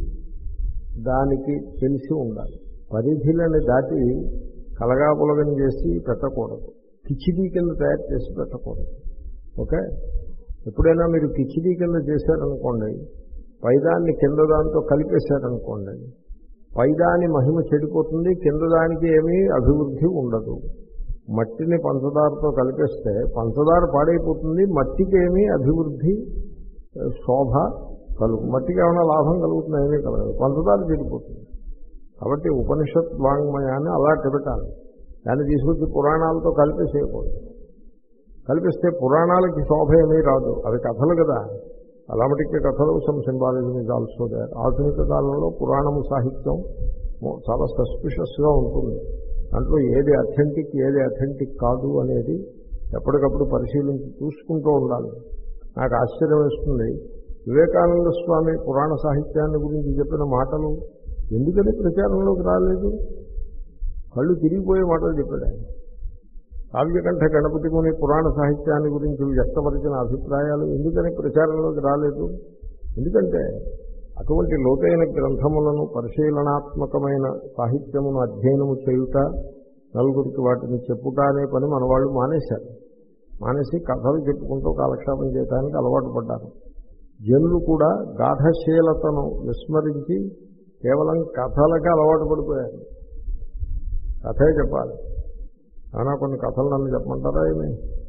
దానికి తెలిసి ఉండాలి. పరిధిలని దాటి కలగాపులగం చేసి పెట్టకూడదు, కిచిడీ కింద తయారు చేసి పెట్టకూడదు. ఓకే, ఎప్పుడైనా మీరు కిచిడీ కింద చేశారనుకోండి, పైదాన్ని కింద దాంతో కలిపేశారనుకోండి, పైదాని మహిమ చెడిపోతుంది, కింద దానికి ఏమీ అభివృద్ధి ఉండదు. మట్టిని పంచదారతో కలిపేస్తే పంచదార పాడైపోతుంది, మట్టికి ఏమీ అభివృద్ధి శోభ కలుగు, మట్టికి ఏమైనా లాభం కలుగుతుంది? ఏమీ కలగదు, పంచదార చెడిపోతుంది. కాబట్టి ఉపనిషత్ వాంగ్మయాన్ని అలా పెట్టాలి, దాన్ని తీసుకొచ్చి పురాణాలతో కలిపేసేయకూడదు. కల్పిస్తే పురాణాలకి శోభ ఏమీ రాదు, అవి కథలు కదా. అలాంటికి కథలు some symbolism is also there. ఆధునిక కాలంలో పురాణము సాహిత్యం చాలా సస్పిషియస్గా ఉంటుంది. దాంట్లో ఏది అథెంటిక్ ఏది అథెంటిక్ కాదు అనేది ఎప్పటికప్పుడు పరిశీలించి చూసుకుంటూ ఉండాలి. నాకు ఆశ్చర్యం వేస్తుంది, వివేకానంద స్వామి పురాణ సాహిత్యాన్ని గురించి చెప్పిన మాటలు ఎందుకని ప్రచారంలోకి రాలేదు? కళ్ళు తిరిగిపోయే మాటలు చెప్పాడు ఆయన. కావ్యకంఠ గణపతి ముని పురాణ సాహిత్యాన్ని గురించి వ్యక్తపరిచిన అభిప్రాయాలు ఎందుకని ప్రచారంలోకి రాలేదు? ఎందుకంటే అటువంటి లోతైన గ్రంథములను పరిశీలనాత్మకమైన సాహిత్యమును అధ్యయనము చేయుట, నలుగురికి వాటిని చెప్పుట అనే పని మన వాళ్ళు మానేశారు. మానేసి కథలు చెప్పుకుంటూ కాలక్షేపం చేయడానికి అలవాటు పడ్డారు. జనులు కూడా గాఢశీలతను విస్మరించి కేవలం కథలకే అలవాటు పడిపోయారు. కథే చెప్పాలి. అయినా కొన్ని కథలు నన్ను చెప్పమంటారా? ఏమి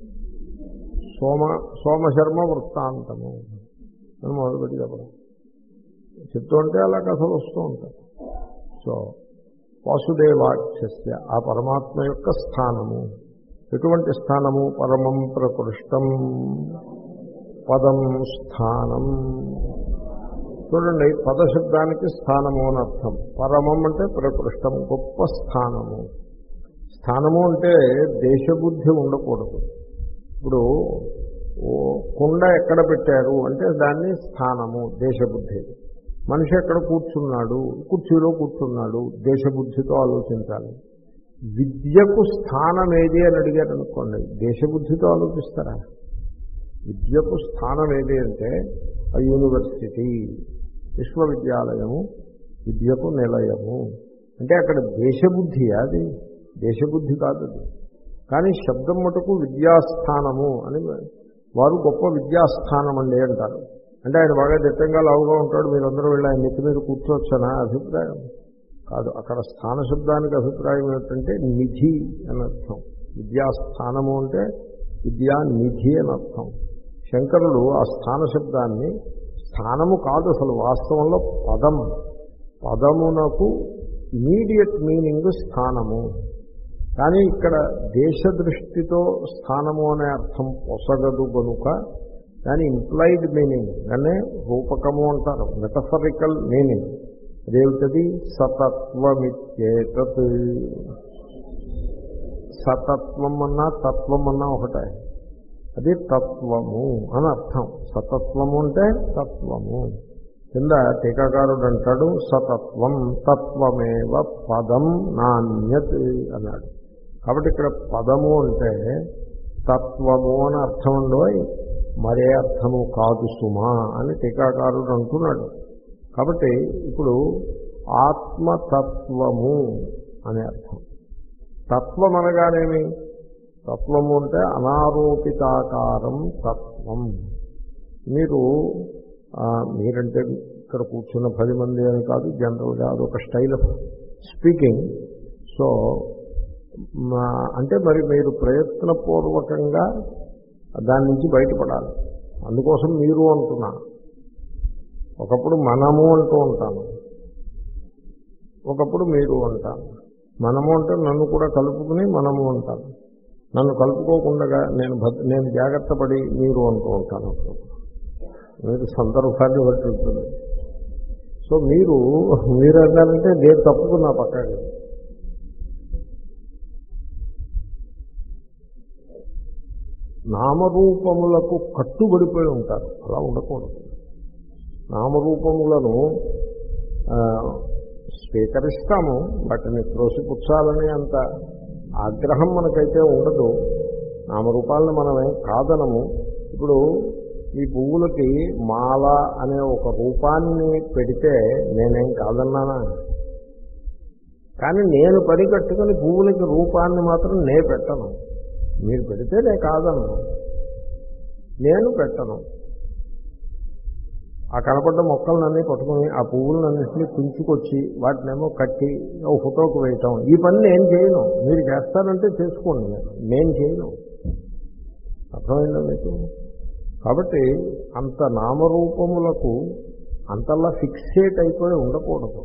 సోమ సోమశర్మ వృత్తాంతము అని మొదలుపెట్టి చెప్పడం చెప్తూ ఉంటే అలా కథలు వస్తూ ఉంటాయి. సో వాసుదేవాఖ్యస్య, ఆ పరమాత్మ యొక్క స్థానము ఎటువంటి స్థానము? పరమం ప్రకృష్టం పదం స్థానం. సో చూడండి, పదశబ్దానికి స్థానము అని అర్థం. పరమం అంటే ప్రకృష్టం, గొప్ప స్థానము. స్థానము అంటే దేశబుద్ధి ఉండకూడదు. ఇప్పుడు కుండ ఎక్కడ పెట్టారు అంటే దాన్ని స్థానము, దేశబుద్ధి. మనిషి ఎక్కడ కూర్చున్నాడు, కుర్చీలో కూర్చున్నాడు, దేశబుద్ధితో ఆలోచించాలి. విద్యకు స్థానం ఏది అని అడిగారు అనుకోండి, దేశబుద్ధితో ఆలోచిస్తారా? విద్యకు స్థానం ఏది అంటే ఆ యూనివర్సిటీ, విశ్వవిద్యాలయము విద్యకు నిలయము అంటే అక్కడ దేశబుద్ధి, అది దేశబుద్ధి కాదు అది. కానీ శబ్దం మటుకు విద్యాస్థానము అని వారు గొప్ప విద్యాస్థానం అండి అంటారు. అంటే ఆయన బాగా దిట్టంగా లావుగా ఉంటాడు, మీరందరూ వెళ్ళి ఆయన నెత్తి మీద కూర్చోవచ్చనా అభిప్రాయం కాదు. అక్కడ స్థాన శబ్దానికి అభిప్రాయం ఏంటంటే నిధి అని అర్థం. విద్యాస్థానము అంటే విద్యా నిధి అని అర్థం. శంకరులు ఆ స్థాన శబ్దాన్ని స్థానము కాదు అసలు, వాస్తవంలో పదం, పదమునకు ఇమీడియట్ మీనింగ్ స్థానము. కానీ ఇక్కడ దేశ దృష్టితో స్థానము అనే అర్థం పొసగదు కనుక దాని ఇంప్లైడ్ మీనింగ్, దాన్నే రూపకము అంటారు, మెటఫరికల్ మీనింగ్. అదేమిటది? సతత్వమిత్యేతత్. సతత్వం అన్నా తత్వం అన్నా ఒకటే, అది తత్వము అని అర్థం. సతత్వము అంటే తత్వము. కింద టీకాకారుడు అంటాడు సతత్వం తత్వమేవ పదం నాణ్యత్ అన్నాడు. కాబట్టి ఇక్కడ పదము అంటే తత్వము అని అర్థం ఉండో, మరే అర్థము కాదు సుమా అని టీకాకారుడు అంటున్నాడు. కాబట్టి ఇప్పుడు ఆత్మతత్వము అనే అర్థం. తత్వం అనగానేమి? తత్వము అంటే అనారోపితాకారం తత్వం. మీరు మీరంటే ఇక్కడ కూర్చున్న పది మంది అని కాదు, జనరల్గా అదొక స్టైల్ ఆఫ్ స్పీకింగ్. సో అంటే మరి మీరు ప్రయత్నపూర్వకంగా దాని నుంచి బయటపడాలి. అందుకోసం మీరు అంటున్నా. ఒకప్పుడు మనము అంటూ ఉంటాను, ఒకప్పుడు మీరు అంటాను. మనము అంటే నన్ను కూడా కలుపుకుని మనము అంటాను. నన్ను కలుపుకోకుండా నేను నేను జాగ్రత్త పడి మీరు అంటూ ఉంటాను. మీరు సందర్భాన్ని బట్టి ఉంటుంది. సో మీరు మీరు అన్నారంటే నేను తప్పుకున్నా పక్కకి. నామరూపములకు కట్టుబడిపోయి ఉంటారు, అలా ఉండకూడదు. నామరూపములను స్వీకరిస్తాము, వాటిని త్రోసిపుచ్చాలనే అంత ఆగ్రహం మనకైతే ఉండదు. నామరూపాలను మనమే కాదనము. ఇప్పుడు ఈ పువ్వులకి మాల అనే ఒక రూపాన్ని పెడితే నేనేం కాదన్నానా? కానీ నేను పని కట్టుకుని పువ్వులకి రూపాన్ని మాత్రం నే పెట్టను. మీరు పెడితే నేను కాదన్నాను, నేను పెట్టను. ఆ కనపడ్డ మొక్కలన్నీ పట్టుకుని ఆ పువ్వులన్నింటినీ తుంచుకొచ్చి వాటినేమో కట్టి ఓ ఫోటోకు వేయటం, ఈ పని నేను చేయను. మీరు చేస్తారంటే చేసుకోండి, నేను చేయను. అర్థమైందా మీకు? కాబట్టి అంత నామరూపములకు అంతలా ఫిక్సేట్ అయిపోయి ఉండకూడదు.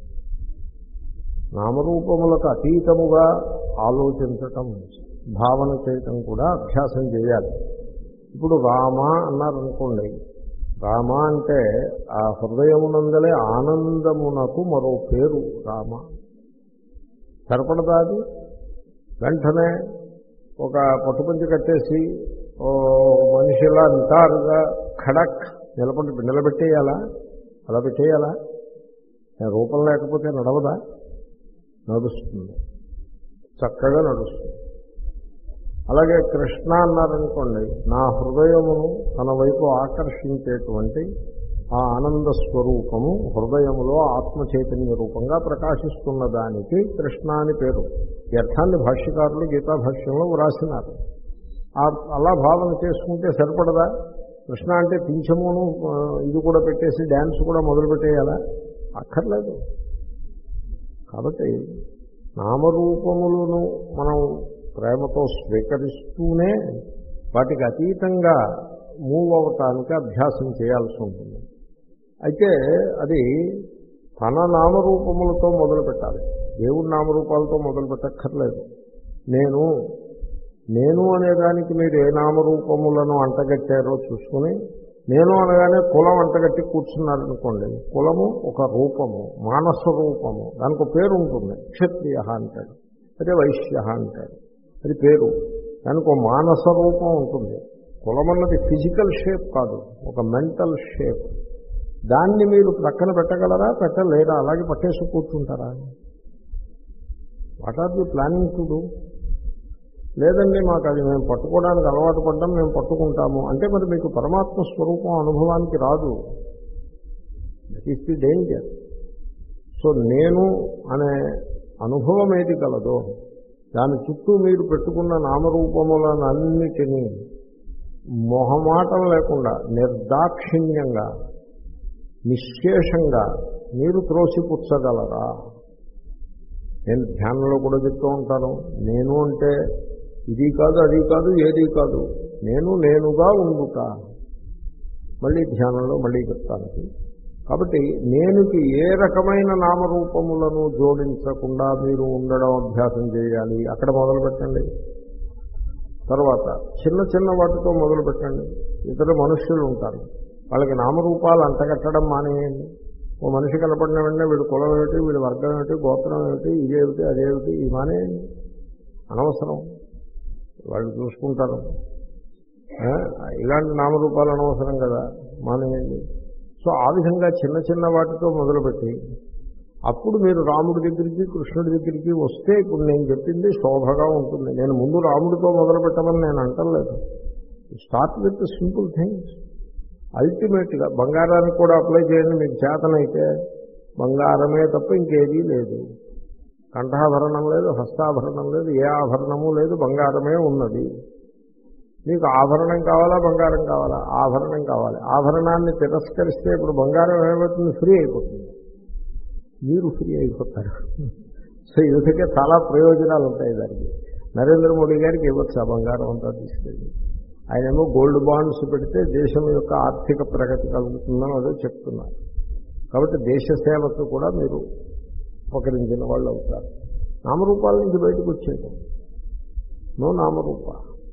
నామరూపములకు అతీతముగా ఆలోచించటం, భావన చేయటం కూడా అభ్యాసం చేయాలి. ఇప్పుడు రామ అన్నారనుకోండి, రామ అంటే ఆ హృదయమునందలే ఆనందమునకు మరో పేరు రామ. సరిపడదా అది? వెంటనే ఒక పట్టుపంచి కట్టేసి ఓ మనిషిలా నిటారుగా ఖడక్ నిలబడి నిలబెట్టేయాలా? అలా పెట్టేయాలా? రూపం లేకపోతే నడవదా? నడుస్తుంది, చక్కగా నడుస్తుంది. అలాగే కృష్ణ అన్నారనుకోండి, నా హృదయమును తన వైపు ఆకర్షించేటువంటి ఆ ఆనంద స్వరూపము హృదయములో ఆత్మ చైతన్య రూపంగా ప్రకాశిస్తున్న దానికి కృష్ణ అని పేరు. ఈ అర్థాన్ని భాష్యకారులు గీతా భాష్యంలో వ్రాసినారు. అలా భావన చేసుకుంటే సరిపడదా? కృష్ణ అంటే పింఛమును ఇది కూడా పెట్టేసి డ్యాన్స్ కూడా మొదలుపెట్టేయాలా? అక్కర్లేదు. కాబట్టి నామరూపములను మనం ప్రేమతో స్వీకరిస్తూనే వాటికి అతీతంగా మూవ్ అవటానికి అభ్యాసం చేయాల్సి ఉంటుంది. అయితే అది తన నామరూపములతో మొదలు పెట్టాలి, దేవుడి నామరూపాలతో మొదలు పెట్టక్కర్లేదు. నేను నేను అనేదానికి మీరు ఏ నామరూపములను అంటగట్టారో చూసుకుని నేను అనగానే కులం అంటగట్టి కూర్చున్నారనుకోండి, కులము ఒక రూపము, మానస రూపము, దానికి ఒక పేరు ఉంటుంది. క్షత్రియ అంటాడు, అదే వైశ్య అంటాడు, అది పేరు. దానికి ఒక మానస రూపం ఉంటుంది. కులం అన్నది ఫిజికల్ షేప్ కాదు, ఒక మెంటల్ షేప్. దాన్ని మీరు ప్రక్కన పెట్టగలరా, పెట్టలేరా? అలాగే పట్టేసి కూర్చుంటారా? What are you planning to do? లేదండి, మాకు అది మేము పట్టుకోవడానికి అలవాటు పడ్డాం, మేము పట్టుకుంటాము అంటే మరి మీకు పరమాత్మ స్వరూపం అనుభవానికి రాదు. That is the danger. So నేను అనే అనుభవం ఏది కలదో దాని చుట్టూ మీరు పెట్టుకున్న నామరూపములనన్నిటినీ మొహమాటం లేకుండా నిర్దాక్షిణ్యంగా నిశ్శేషంగా మీరు త్రోసిపుచ్చగలరా? నేను ధ్యానంలో కూడా చెప్తూ ఉంటాను, నేను అంటే ఇది కాదు, అది కాదు, ఏది కాదు, నేను నేనుగా ఉండుట. మళ్ళీ ధ్యానంలో మళ్ళీ చెప్తాను. కాబట్టి నేనుకి ఏ రకమైన నామరూపములను జోడించకుండా మీరు ఉండడం అభ్యాసం చేయాలి. అక్కడ మొదలు పెట్టండి. తర్వాత చిన్న చిన్న వాటితో మొదలు పెట్టండి. ఇతర మనుష్యులు ఉంటారు, వాళ్ళకి నామరూపాలు అంటగట్టడం మానేయండి. ఓ మనిషి కనపడిన వెంటనే వీడు కులం ఏమిటి, వీడి వర్గం ఏమిటి, గోత్రం ఏమిటి, ఇదేమిటి అదేమిటి ఇది మానేయండి. అనవసరం, వాళ్ళు చూసుకుంటారు. ఇలాంటి నామరూపాలు అనవసరం కదా, మానేయండి. సో ఆ విధంగా చిన్న చిన్న వాటితో మొదలుపెట్టి అప్పుడు మీరు రాముడి దగ్గరికి కృష్ణుడి దగ్గరికి వస్తే ఇప్పుడు నేను చెప్పింది శోభగా ఉంటుంది. నేను ముందు రాముడితో మొదలు పెట్టమని నేను అంటలేదు. Start with simple things. అల్టిమేట్గా బంగారానికి కూడా అప్లై చేయండి. మీకు చేతనైతే బంగారమే తప్ప ఇంకేదీ లేదు. కంఠాభరణం లేదు, హస్తాభరణం లేదు, ఏ ఆభరణము లేదు, బంగారమే ఉన్నది. మీకు ఆభరణం కావాలా, బంగారం కావాలా? ఆభరణం కావాలి. ఆభరణాన్ని తిరస్కరిస్తే ఇప్పుడు బంగారం ఏమవుతుంది? ఫ్రీ అయిపోతుంది, మీరు ఫ్రీ అయిపోతారు. సో ఈ విధంగా చాలా ప్రయోజనాలు ఉంటాయి దానికి. నరేంద్ర మోడీ గారికి ఇవ్వచ్చు ఆ బంగారం అంతా తీసుకెళ్ళి. ఆయనేమో గోల్డ్ బాండ్స్ పెడితే దేశం యొక్క ఆర్థిక ప్రగతి కలుగుతుందని అదే చెప్తున్నారు. కాబట్టి దేశ సేవకు కూడా మీరు ఉపకరించిన వాళ్ళు అవుతారు. నామరూపాల నుంచి బయటకు వచ్చేది నో నామరూప.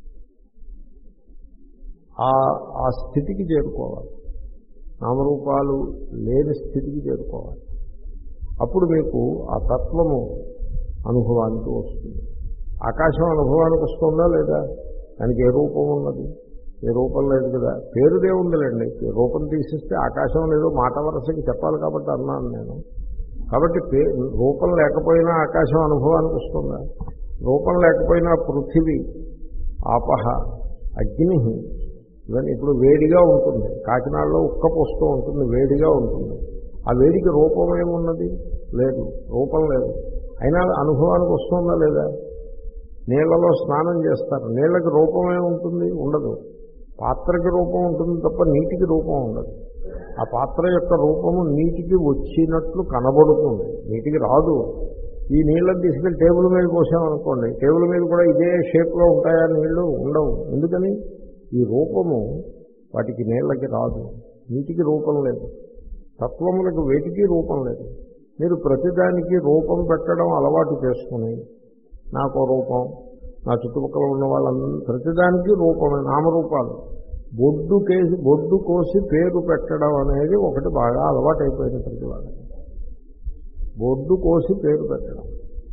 ఆ స్థితికి చేరుకోవాలి, నామరూపాలు లేని స్థితికి చేరుకోవాలి. అప్పుడు మీకు ఆ తత్వము అనుభవానికి వస్తుంది. ఆకాశం అనుభవానికి వస్తుందా లేదా? దానికి ఏ రూపం ఉన్నది? ఏ రూపం లేదు కదా. పేరుదే ఉందిలేండి, రూపం తీసిస్తే ఆకాశం లేదో మాట వరసకి చెప్పాలి కాబట్టి అన్నాను నేను. కాబట్టి పే రూపం లేకపోయినా ఆకాశం అనుభవానికి వస్తుందా? రూపం లేకపోయినా పృథివీ, ఆపహ, అగ్ని ఇవన్నీ ఇప్పుడు వేడిగా ఉంటుంది. కాకినాడలో ఉక్క పోస్తూ ఉంటుంది, వేడిగా ఉంటుంది. ఆ వేడికి రూపం ఏమున్నది? లేదు, రూపం లేదు. అయినా అనుభవానికి వస్తుందా లేదా? నీళ్లలో స్నానం చేస్తారు, నీళ్ళకి రూపం ఏముంటుంది? ఉండదు. పాత్రకి రూపం ఉంటుంది తప్ప నీటికి రూపం ఉండదు. ఆ పాత్ర యొక్క రూపము నీటికి వచ్చినట్లు కనబడుతుంది, నీటికి రాదు. ఈ నీళ్ళని తీసుకెళ్ళి టేబుల్ మీద పోసామనుకోండి, టేబుల్ మీద కూడా ఇదే షేప్లో ఉంటాయా నీళ్లు? ఉండవు. ఎందుకని? ఈ రూపము వాటికి నీళ్ళకి రాదు, నీటికి రూపం లేదు. తత్వములకు వేటికి రూపం లేదు. మీరు ప్రతిదానికి రూపం పెట్టడం అలవాటు చేసుకుని నాకు రూపం, నా చుట్టుపక్కల ఉన్న వాళ్ళందరూ ప్రతిదానికి రూపమే, నామరూపాలు. బొడ్డు కేసి బొడ్డు కోసి పేరు పెట్టడం అనేది ఒకటి బాగా అలవాటు అయిపోయింది ప్రతి వాళ్ళకి. బొడ్డు కోసి పేరు పెట్టడం.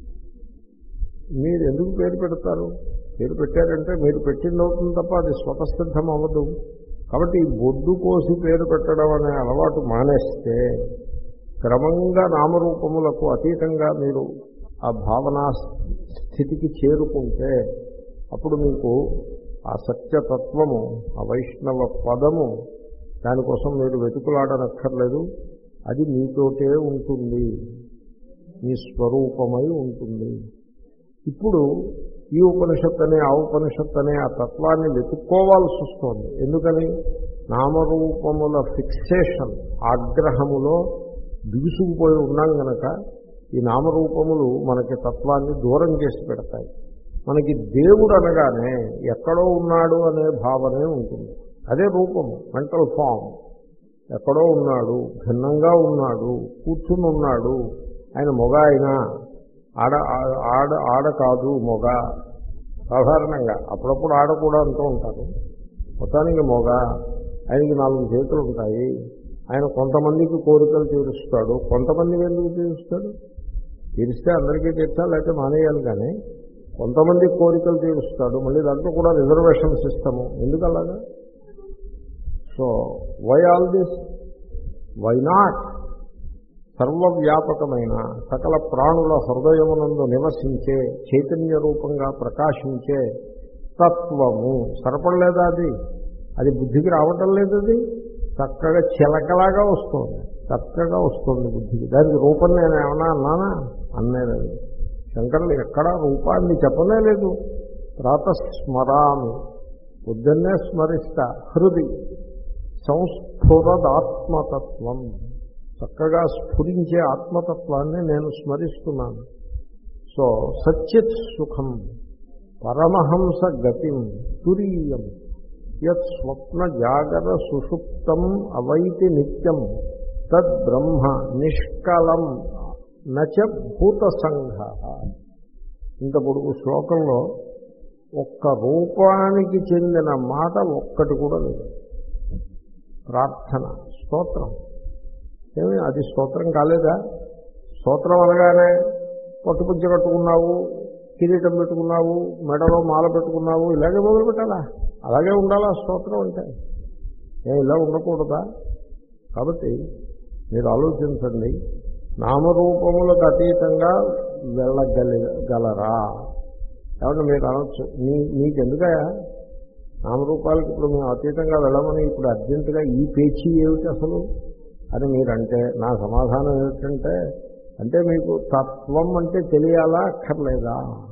మీరు ఎందుకు పేరు పెడతారు? పేరు పెట్టారంటే మీరు పెట్టింది అవుతుంది తప్ప అది స్వతసిద్ధం అవ్వదు. కాబట్టి ఈ బొడ్డు కోసి పేరు పెట్టడం అనే అలవాటు మానేస్తే క్రమంగా నామరూపములకు అతీతంగా మీరు ఆ భావనా స్థితికి చేరుకుంటే అప్పుడు మీకు ఆ సత్యతత్వము, ఆ వైష్ణవ పదము, దానికోసం మీరు వెతుకులాడనక్కర్లేదు. అది మీతోటే ఉంటుంది, మీ స్వరూపమై ఉంటుంది. ఇప్పుడు ఈ ఉపనిషత్తు అనే ఆ ఉపనిషత్తు అనే ఆ తత్వాన్ని వెతుక్కోవాల్సి వస్తుంది. ఎందుకని? నామరూపముల ఫిక్సేషన్, ఆగ్రహములో బిగుసుకుపోయి ఉన్నాం గనక ఈ నామరూపములు మనకి తత్వాన్ని దూరం చేసి పెడతాయి. మనకి దేవుడు అనగానే ఎక్కడో ఉన్నాడు అనే భావనే ఉంటుంది. అదే రూపము, మెంటల్ ఫామ్. ఎక్కడో ఉన్నాడు, భిన్నంగా ఉన్నాడు, కూర్చుని ఉన్నాడు. ఆయన మొగ, అయినా ఆడ ఆడ ఆడ కాదు మొగ. సాధారణంగా అప్పుడప్పుడు ఆడ కూడా అంటూ ఉంటారు. మొత్తానికి మొగ, ఆయనకి నాలుగు చేతులు ఉంటాయి, ఆయన కొంతమందికి కోరికలు తీరుస్తాడు, కొంతమందికి ఎందుకు తీరుస్తాడు? తీరిస్తే అందరికీ తీర్చాలి, లేకపోతే మానేయాలి. కానీ కొంతమందికి కోరికలు తీరుస్తాడు, మళ్ళీ దాంట్లో కూడా రిజర్వేషన్ సిస్టము. ఎందుకు అలాగా? So why all this? Why not? సర్వవ్యాపకమైన సకల ప్రాణుల హృదయమునందు నివసించే చైతన్య రూపంగా ప్రకాశించే తత్వము సరిపడలేదా? అది అది బుద్ధికి రావటం లేదు. అది చక్కగా చిలకలాగా వస్తుంది, చక్కగా వస్తుంది బుద్ధికి. దానికి రూపం నేను ఏమన్నా అన్నానా? అన్నేది. శంకరులు ఎక్కడా రూపాన్ని చెప్పనే లేదు. ప్రాతస్మరామి, పొద్దున్నే స్మరిస్తా. హృది సంస్ఫురదాత్మతత్వం, చక్కగా స్ఫురించే ఆత్మతత్వాన్ని నేను స్మరిస్తున్నాను. సో సచ్చిత్ సుఖం పరమహంస గతిం తురీయం యత్ స్వప్న జాగర సుషుప్తం అవైతి నిత్యం తద్ బ్రహ్మ నిష్కలం నచ భూత సంఘ. ఇంత పొడుగు శ్లోకంలో ఒక్క రూపానికి చెందిన మాట ఒక్కటి కూడా లేదు. ప్రార్థన, స్తోత్రం. ఏమి అది స్తోత్రం కాలేదా? స్తోత్రం అనగానే పట్టుపుంచ కట్టుకున్నావు, కిరీటం పెట్టుకున్నావు, మెడలో మాల పెట్టుకున్నావు, ఇలాగే మొదలు పెట్టాలా? అలాగే ఉండాలా స్తోత్రం అంటే? నేను ఇలా ఉండకూడదా? కాబట్టి మీరు ఆలోచించండి, నామరూపములకు అతీతంగా వెళ్ళగలగలరా? కాబట్టి మీరు అనొచ్చు, నీ నీకెందుకయా నామరూపాలకు ఇప్పుడు మేము అతీతంగా వెళ్ళమని ఇప్పుడు అర్జెంటుగా ఈ పేచీ ఏమిటి అసలు అని మీరంటే, నా సమాధానం ఏమిటంటే, అంటే మీకు తత్వం అంటే తెలియాలా అక్కర్లేదా?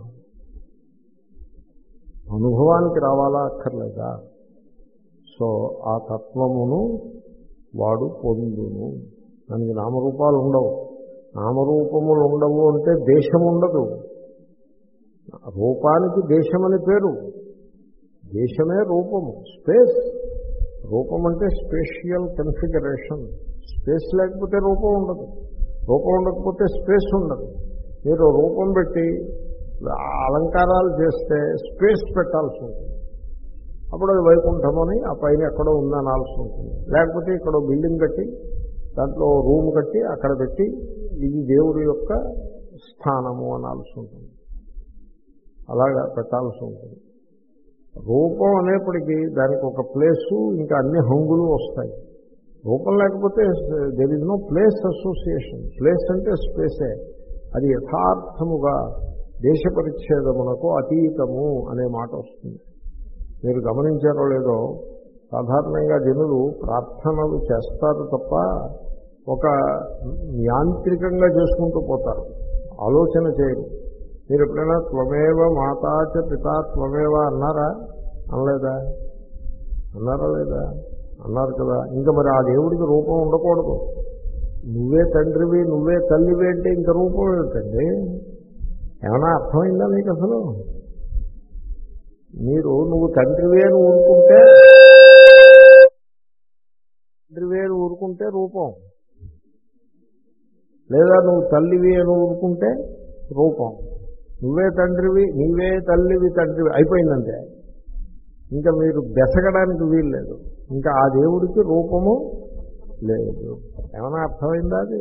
అనుభవానికి రావాలా అక్కర్లేదా? సో ఆ తత్వమును వాడు పొందును. దానికి నామరూపాలు ఉండవు. నామరూపములు ఉండవు అంటే దేశం ఉండదు. రూపానికి దేశమని పేరు. దేశమే రూపము, స్పేస్. రూపం అంటే స్పేషియల్ కన్ఫిగరేషన్. స్పేస్ లేకపోతే రూపం ఉండదు, రూపం ఉండకపోతే స్పేస్ ఉండదు. మీరు రూపం పెట్టి అలంకారాలు చేస్తే స్పేస్ పెట్టాల్సి ఉంటుంది. అప్పుడు అది వైకుంఠం అని ఆ పైన ఎక్కడో ఉందనాల్సి ఉంటుంది. లేకపోతే ఇక్కడ బిల్డింగ్ కట్టి దాంట్లో రూమ్ కట్టి అక్కడ పెట్టి ఇది దేవుడి యొక్క స్థానము అనాల్సి ఉంటుంది. అలాగా పెట్టాల్సి ఉంటుంది. రూపం అనేప్పటికీ దానికి ఒక ప్లేసు, ఇంకా అన్ని హంగులు వస్తాయి. రూపం లేకపోతే there is no place association. Place అంటే స్పేసే. అది యథార్థముగా దేశ పరిచ్ఛేదమునకు అతీతము అనే మాట వస్తుంది. మీరు గమనించారో లేదో, సాధారణంగా జనులు ప్రార్థనలు చేస్తారు తప్ప ఒక యాంత్రికంగా చేసుకుంటూ పోతారు, ఆలోచన చేయరు. మీరు ఎప్పుడైనా త్వమేవ మాతాచ పితా త్వమేవ అన్నారా? అనలేదా? అన్నారా లేదా? అన్నారు కదా. ఇంకా మరి ఆ దేవుడికి రూపం ఉండకూడదు. నువ్వే తండ్రివి, నువ్వే తల్లివి అంటే ఇంకా రూపం ఏమిటండి? ఏమైనా అర్థమైందా మీకు అసలు? మీరు నువ్వు తండ్రివే అని ఊరుకుంటే తండ్రివే అని ఊరుకుంటే రూపం, లేదా నువ్వు తల్లివి అని ఊరుకుంటే రూపం. నువ్వే తండ్రివి, నీవే తల్లివి, తండ్రివి అయిపోయిందంటే ఇంకా మీరు బెసగడానికి వీలు లేదు. ఇంకా ఆ దేవుడికి రూపము లేదు. ఏమైనా అర్థమైందా అది?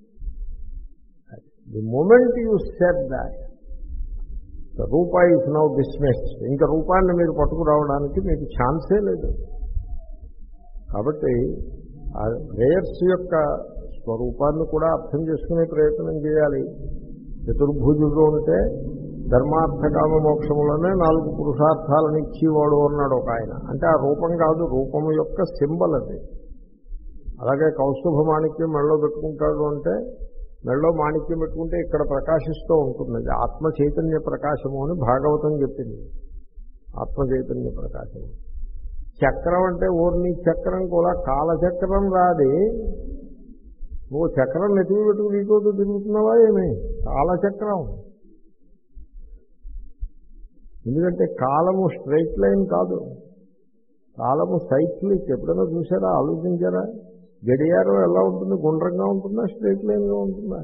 The moment you said that the రూప ఈజ్ నౌ డిస్మిస్డ్, ఇంకా రూపాన్ని మీరు పట్టుకురావడానికి మీకు ఛాన్సే లేదు. కాబట్టి ఆ ప్రేయర్స్ యొక్క స్వరూపాన్ని కూడా అర్థం చేసుకునే ప్రయత్నం చేయాలి. చతుర్భుజుడు అంటే ధర్మార్థ కామ మోక్షములనే నాలుగు పురుషార్థాలను ఇచ్చేవాడు అన్నాడు ఒక ఆయన. అంటే ఆ రూపం కాదు, రూపము యొక్క సింబల్ అది. అలాగే కౌస్తుభ మాణిక్యం మెళ్ళో పెట్టుకుంటాడు అంటే మెళ్ళో మాణిక్యం పెట్టుకుంటే ఇక్కడ ప్రకాశిస్తూ ఉంటుంది. అది ఆత్మ చైతన్య ప్రకాశము అని భాగవతం చెప్పింది. ఆత్మ చైతన్య ప్రకాశము. చక్రం అంటే ఓర్ని చక్రం కూడా కాలచక్రం రాది. నువ్వు చక్రం నెతివి పెట్టుకు నీతో తిరుగుతున్నావా ఏమి? కాలచక్రం. ఎందుకంటే కాలము స్ట్రైట్ లైన్ కాదు, కాలము సైక్లిక్. ఎప్పుడైనా చూసారా, ఆలోచించారా? గడియారం ఎలా ఉంటుంది? గుండ్రంగా ఉంటుందా, స్ట్రైట్ లైన్గా ఉంటుందా?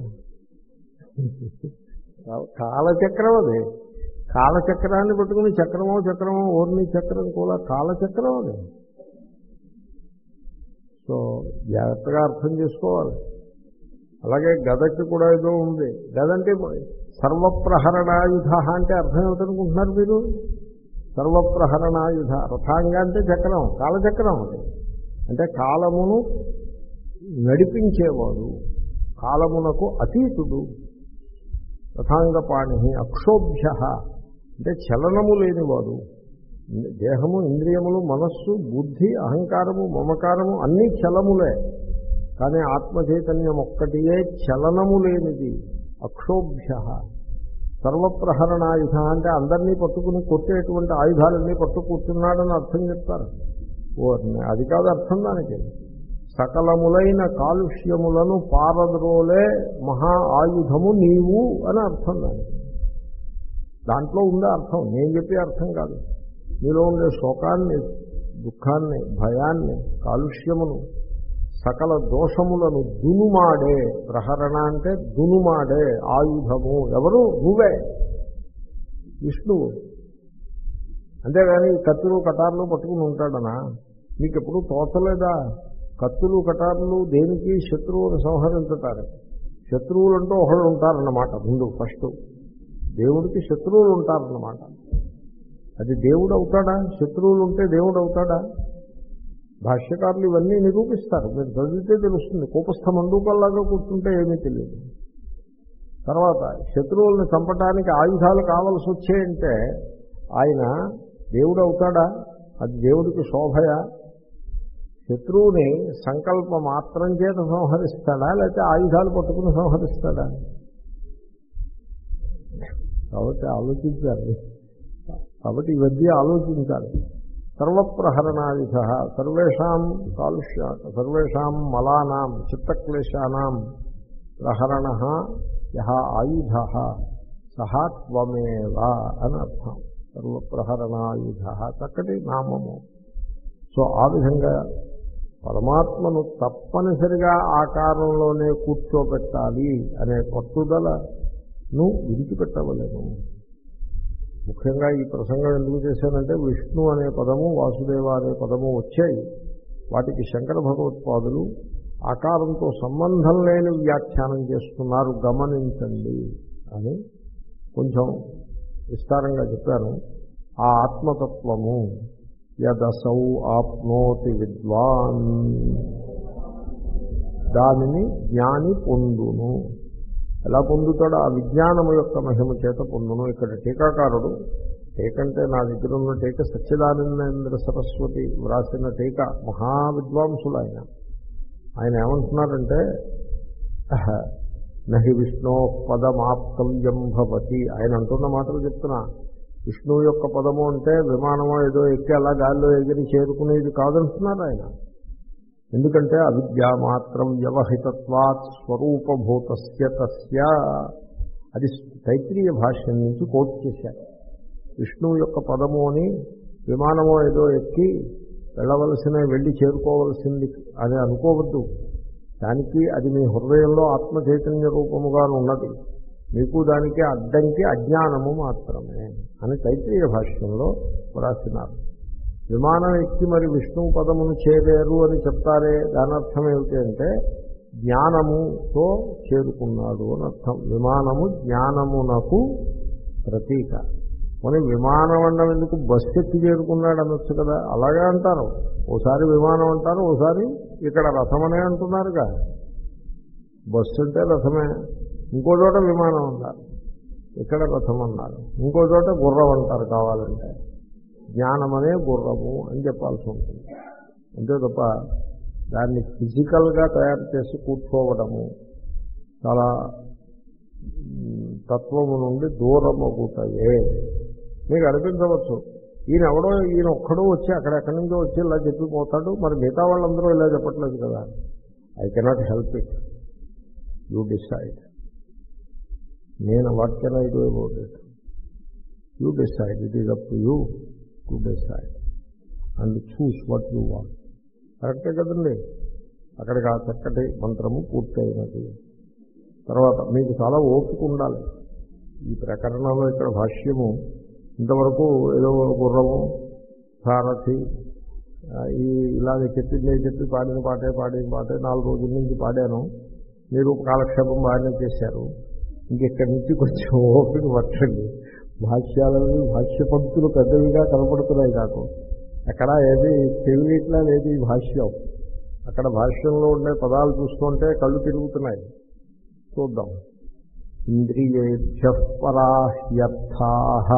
కాలచక్రం అది. కాలచక్రాన్ని పెట్టుకుని చక్రమో చక్రమో ఓర్ని చక్రం కూడా కాలచక్రం అది. సో జాగ్రత్తగా అర్థం చేసుకోవాలి. అలాగే గదకి కూడా ఏదో ఉంది. గద అంటే సర్వప్రహరణాయుధ అంటే అర్థం ఏమిటనుకుంటున్నారు మీరు? సర్వప్రహరణాయుధ, రథాంగ అంటే చక్రం, కాలచక్రం అది. అంటే కాలమును నడిపించేవాడు, కాలమునకు అతీతుడు. రథాంగపాణి అక్షోభ్య అంటే చలనము లేనివాడు. దేహము, ఇంద్రియములు, మనస్సు, బుద్ధి, అహంకారము, మమకారము అన్నీ చలములే. కానీ ఆత్మచైతన్యం ఒక్కటియే చలనము లేనిది. అక్షోభ్య సర్వప్రహరణాయుధ అంటే అందరినీ పట్టుకుని కొట్టేటువంటి ఆయుధాలన్నీ పట్టు కూర్చున్నాడని అర్థం చెప్తారు. ఓ అది కాదు అర్థం. దానికి సకలములైన కాలుష్యములను పారద్రోలే మహా ఆయుధము నీవు అని అర్థం. దానికి దాంట్లో ఉండే అర్థం, నేను చెప్పే అర్థం కాదు. మీలో ఉండే శోకాన్ని, దుఃఖాన్ని, భయాన్ని, కాలుష్యమును, సకల దోషములను దునుమాడే, ప్రహరణ అంటే దునుమాడే ఆయుధము ఎవరు? నువ్వే, విష్ణువు. అంతేగాని కత్తులు కటార్లు పట్టుకుని ఉంటాడనా? మీకు ఎప్పుడు తోచలేదా? కత్తులు కటార్లు దేనికి? శత్రువుని సంహరించటానికి. శత్రువులంటూ ఒకళ్ళు ఉంటారన్నమాట. ముందు ఫస్ట్ దేవుడికి శత్రువులు ఉంటారన్నమాట. అది దేవుడు అవుతాడా? శత్రువులు ఉంటే దేవుడు అవుతాడా? భాష్యకారులు ఇవన్నీ నిరూపిస్తారు, మీరు చదివితే తెలుస్తుంది. కోపస్థ మండూకల్లాగా కూర్చుంటే ఏమీ తెలియదు. తర్వాత శత్రువులను చంపడానికి ఆయుధాలు కావాల్సి వచ్చాయంటే ఆయన దేవుడు అవుతాడా? అది దేవుడికి శోభయా? శత్రువుని సంకల్ప మాత్రం చేత సంహరిస్తాడా, లేకపోతే ఆయుధాలు పట్టుకుని సంహరిస్తాడా? కాబట్టి ఆలోచించాలి. కాబట్టి ఇవన్నీ ఆలోచించాలి. సర్వప్రహరణాయుధ సర్వేషాం కాలుష్య సర్వేషాం మలానాం చిత్తక్లేశానాం ప్రహరణ యహ ఆయుధ సహా త్వమేవ అని అర్థం. సర్వప్రహరణాయుధ చక్కటి నామము. సో ఆ విధంగా పరమాత్మను తప్పనిసరిగా ఆకారంలోనే కూర్చోబెట్టాలి అనే పట్టుదలను విడిచిపెట్టవలేను. ముఖ్యంగా ఈ ప్రసంగం ఎందుకు చేశానంటే విష్ణు అనే పదము, వాసుదేవ అనే పదము వచ్చాయి. వాటికి శంకర భగవత్పాదులు ఆకారంతో సంబంధం లేని వ్యాఖ్యానం చేస్తున్నారు, గమనించండి అని కొంచెం విస్తారంగా చెప్పాను. ఆ ఆత్మతత్వము యదసౌ ఆప్నోతి విద్వాన్, దానిని జ్ఞాని పొందును. ఎలా పొందుతాడో ఆ విజ్ఞానము యొక్క మహిమ చేత పొందును. ఇక్కడ టీకాకారుడు, టీకంటే నా దగ్గర ఉన్న టీక సచ్చిదానందేంద్ర సరస్వతి వ్రాసిన టీక, మహావిద్వాంసులు ఆయన. ఆయన ఏమంటున్నారంటే నహి విష్ణో పదమాప్తవ్యం భవతి. ఆయన అంటున్న మాటలు చెప్తున్నా. విష్ణువు యొక్క పదము అంటే విమానమో ఏదో ఎక్కి అలా గాల్లో ఎగిరి చేరుకునేది కాదంటున్నారు ఆయన. ఎందుకంటే అవిద్యా మాత్రం వ్యవహితత్వాత్ స్వరూపభూతస్య తస్య. అది తైత్రీయ భాష్యం నుంచి కోట్ చేశారు. విష్ణువు యొక్క పదము అని విమానమో ఏదో ఎక్కి వెళ్ళవలసిన వెళ్ళి చేరుకోవలసింది అని అనుకోవద్దు. దానికి అది మీ హృదయంలో ఆత్మ చైతన్య రూపముగా ఉన్నది. మీకు దానికి అడ్డంకి అజ్ఞానము మాత్రమే అని తైత్రీయ భాష్యంలో రాసినారు. విమానం ఎక్కి మరి విష్ణువు పదమును చేరారు అని చెప్తారే, దాని అర్థం ఏమిటి అంటే జ్ఞానముతో చేరుకున్నాడు అని అర్థం. విమానము జ్ఞానమునకు ప్రతీక. మరి విమానం అన్నం ఎందుకు బస్సు ఎక్కి చేరుకున్నాడు అనొచ్చు కదా. అలాగే అంటారు, ఓసారి విమానం అంటారు, ఓసారి ఇక్కడ రథమనే అంటున్నారుగా. బస్సు అంటే రథమే, ఇంకో చోట విమానం అన్నారు, ఇక్కడ రథం అన్నారు, ఇంకో చోట గుర్రం అంటారు. కావాలంటే జ్ఞానమనే గుర్రము అని చెప్పాల్సి ఉంటుంది. అంతే తప్ప దాన్ని ఫిజికల్గా తయారు చేసి కూర్చోవడము చాలా తత్వము నుండి దూరమవుతాయే. మీకు అనిపించవచ్చు, ఈయన ఎవడో ఈయన ఒక్కడో వచ్చి అక్కడెక్కడి నుంచో వచ్చి ఇలా చెప్పిపోతాడు, మరి మిగతా వాళ్ళందరూ ఇలా చెప్పట్లేదు కదా. I cannot help it, you decide. నేను what can I do about it? You decide. It is up to you to decide and choose what you want. కరెక్టే కదండి. అక్కడికి ఆ చక్కటి మంత్రము పూర్తయినది. తర్వాత మీకు చాలా ఓపిక ఉండాలి. ఈ ప్రకరణంలో ఇక్కడ భాష్యము ఇంతవరకు ఏదో గుర్రము, సారథి, ఈ ఇలాగే చెప్పిందే చెప్పి పాడిన పాటే పాడిన పాటే నాలుగు రోజుల నుంచి పాడాను, మీరు కాలక్షేపం బాగానే చేశారు, ఇంకెక్కడి నుంచి కొంచెం ఓపిక పట్టండి. భాష్యాలని భాష్య పంక్తులు పెద్దవిగా కనపడుతున్నాయి నాకు, అక్కడ ఏది తెలియట్లా లేదు ఈ భాష్యం. అక్కడ భాష్యంలో ఉండే పదాలు చూస్తుంటే కళ్ళు తిరుగుతున్నాయి. చూద్దాం. ఇంద్రియేభ్యః పరాహ్యర్థాః,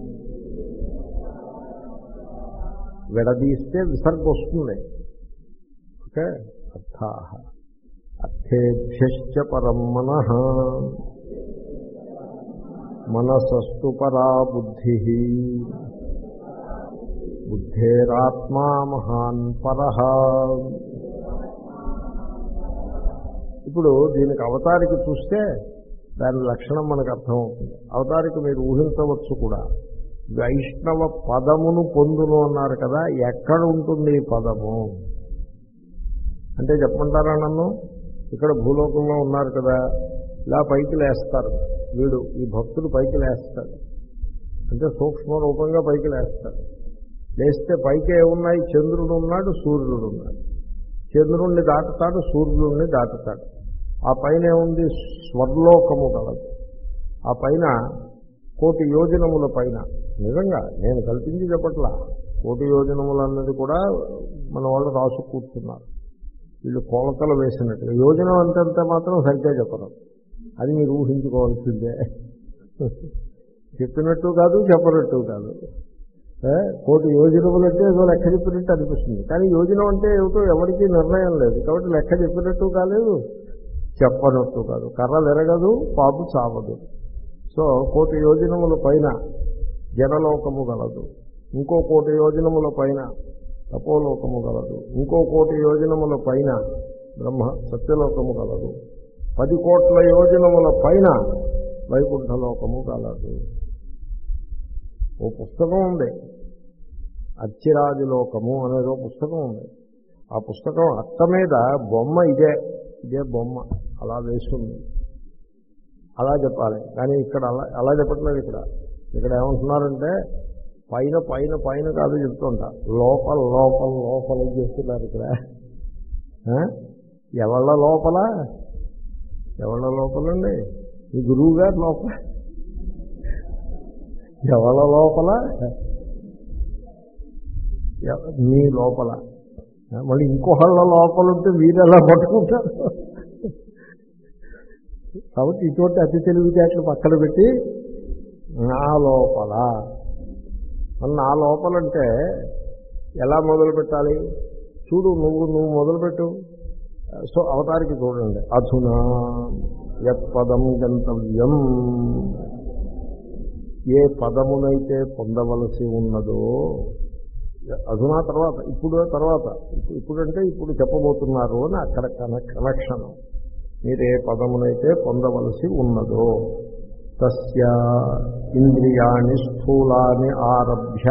విడదీస్తే విసర్గ వస్తుంది. ఓకే, అర్థాః. అర్థేభ్యశ్చ పరం మనః, మనసస్తు పరా బుద్ధిః, బుద్ధేరాత్మా మహాన్ పరః. ఇప్పుడు దీనికి అవతారికి చూస్తే దాని లక్షణం మనకు అర్థమవుతుంది. అవతారికి మీరు ఊహించవచ్చు కూడా. వైష్ణవ పదమును పొందును అన్నారు కదా, ఎక్కడ ఉంటుంది ఈ పదము అంటే చెప్పమంటారా నన్ను? ఇక్కడ భూలోకంలో ఉన్నారు కదా, ఇలా పైకి లేస్తారు వీడు, ఈ భక్తుడు పైకి లేస్తాడు అంటే సూక్ష్మ రూపంగా పైకి లేస్తాడు. లేస్తే పైకి ఏమున్నాయి? చంద్రుడు ఉన్నాడు, సూర్యుడు ఉన్నాడు. చంద్రుణ్ణి దాటుతాడు, సూర్యుడిని దాటుతాడు. ఆ పైన ఏముంది? స్వర్లోకము కలదు. ఆ పైన కోటి యోజనముల పైన, నిజంగా నేను కల్పించి చెప్పట్లా, కోటి యోజనములు అన్నది కూడా మన వాళ్ళు రాసు కూర్చున్నారు, వీళ్ళు కొలతలు వేసినట్టుగా. యోజనం అంతంత మాత్రం సరిగ్గా చెప్పరు, అది మీరు ఊహించుకోవాల్సిందే. చెప్పినట్టు కాదు, చెప్పనట్టు కాదు. కోటి యోజనములు అంటే ఏదో లెక్క చెప్పినట్టు అనిపిస్తుంది, కానీ యోజనం అంటే ఏమిటో ఎవరికీ నిర్ణయం లేదు. కాబట్టి లెక్క చెప్పినట్టు కాలేదు, చెప్పనట్టు కాదు. కర్ర విరగదు, పాపు చావదు. సో కోటి యోజనముల పైన జనలోకము గలదు, ఇంకో కోటి యోజనముల పైన తపోలోకము గలదు, ఇంకో కోటి యోజనముల పైన బ్రహ్మ సత్యలోకము గలదు, పది కోట్ల యోజనముల పైన వైకుంఠలోకము గలదు. ఓ పుస్తకం ఉంది, అచ్చిరాజులోకము అనేది ఓ పుస్తకం ఉంది. ఆ పుస్తకం అట్ట మీద బొమ్మ ఇదే ఇదే బొమ్మ అలా వేస్తుంది. అలా చెప్పాలి, కానీ ఇక్కడ అలా అలా చెప్పట్లేదు. ఇక్కడ ఇక్కడ ఏమంటున్నారంటే పైన పైన పైన కాదు చెప్తుంటా, లోపల లోపల లోపల చెప్తున్నారు ఇక్కడ. ఎవళ్ళ లోపల ఎవళ్ళ లోపలండి? ఈ గురువు గారు లోపల. ఎవళ్ళ లోపల? మీ లోపల. మళ్ళీ ఇంకొకళ్ళ లోపల ఉంటే మీరు ఎలా పట్టుకుంటారు? కాబట్టి ఇటువంటి అతి తెలివితేటలు పక్కన పెట్టి నా లోపల, నా లోపలంటే ఎలా మొదలు పెట్టాలి? చూడు, నువ్వు నువ్వు మొదలుపెట్టు. సో అవతారికి చూడండి. అధునా యత్పదం గంతవ్యం, ఏ పదమునైతే పొందవలసి ఉన్నదో, అధునా తర్వాత, ఇప్పుడు తర్వాత, ఇప్పుడంటే ఇప్పుడు చెప్పబోతున్నారు అని అక్కడ కనెక్షన్. మీరు ఏ పదమునైతే పొందవలసి ఉన్నదో, తస్య ఇంద్రియాణి స్థూలాన్ని ఆరభ్య,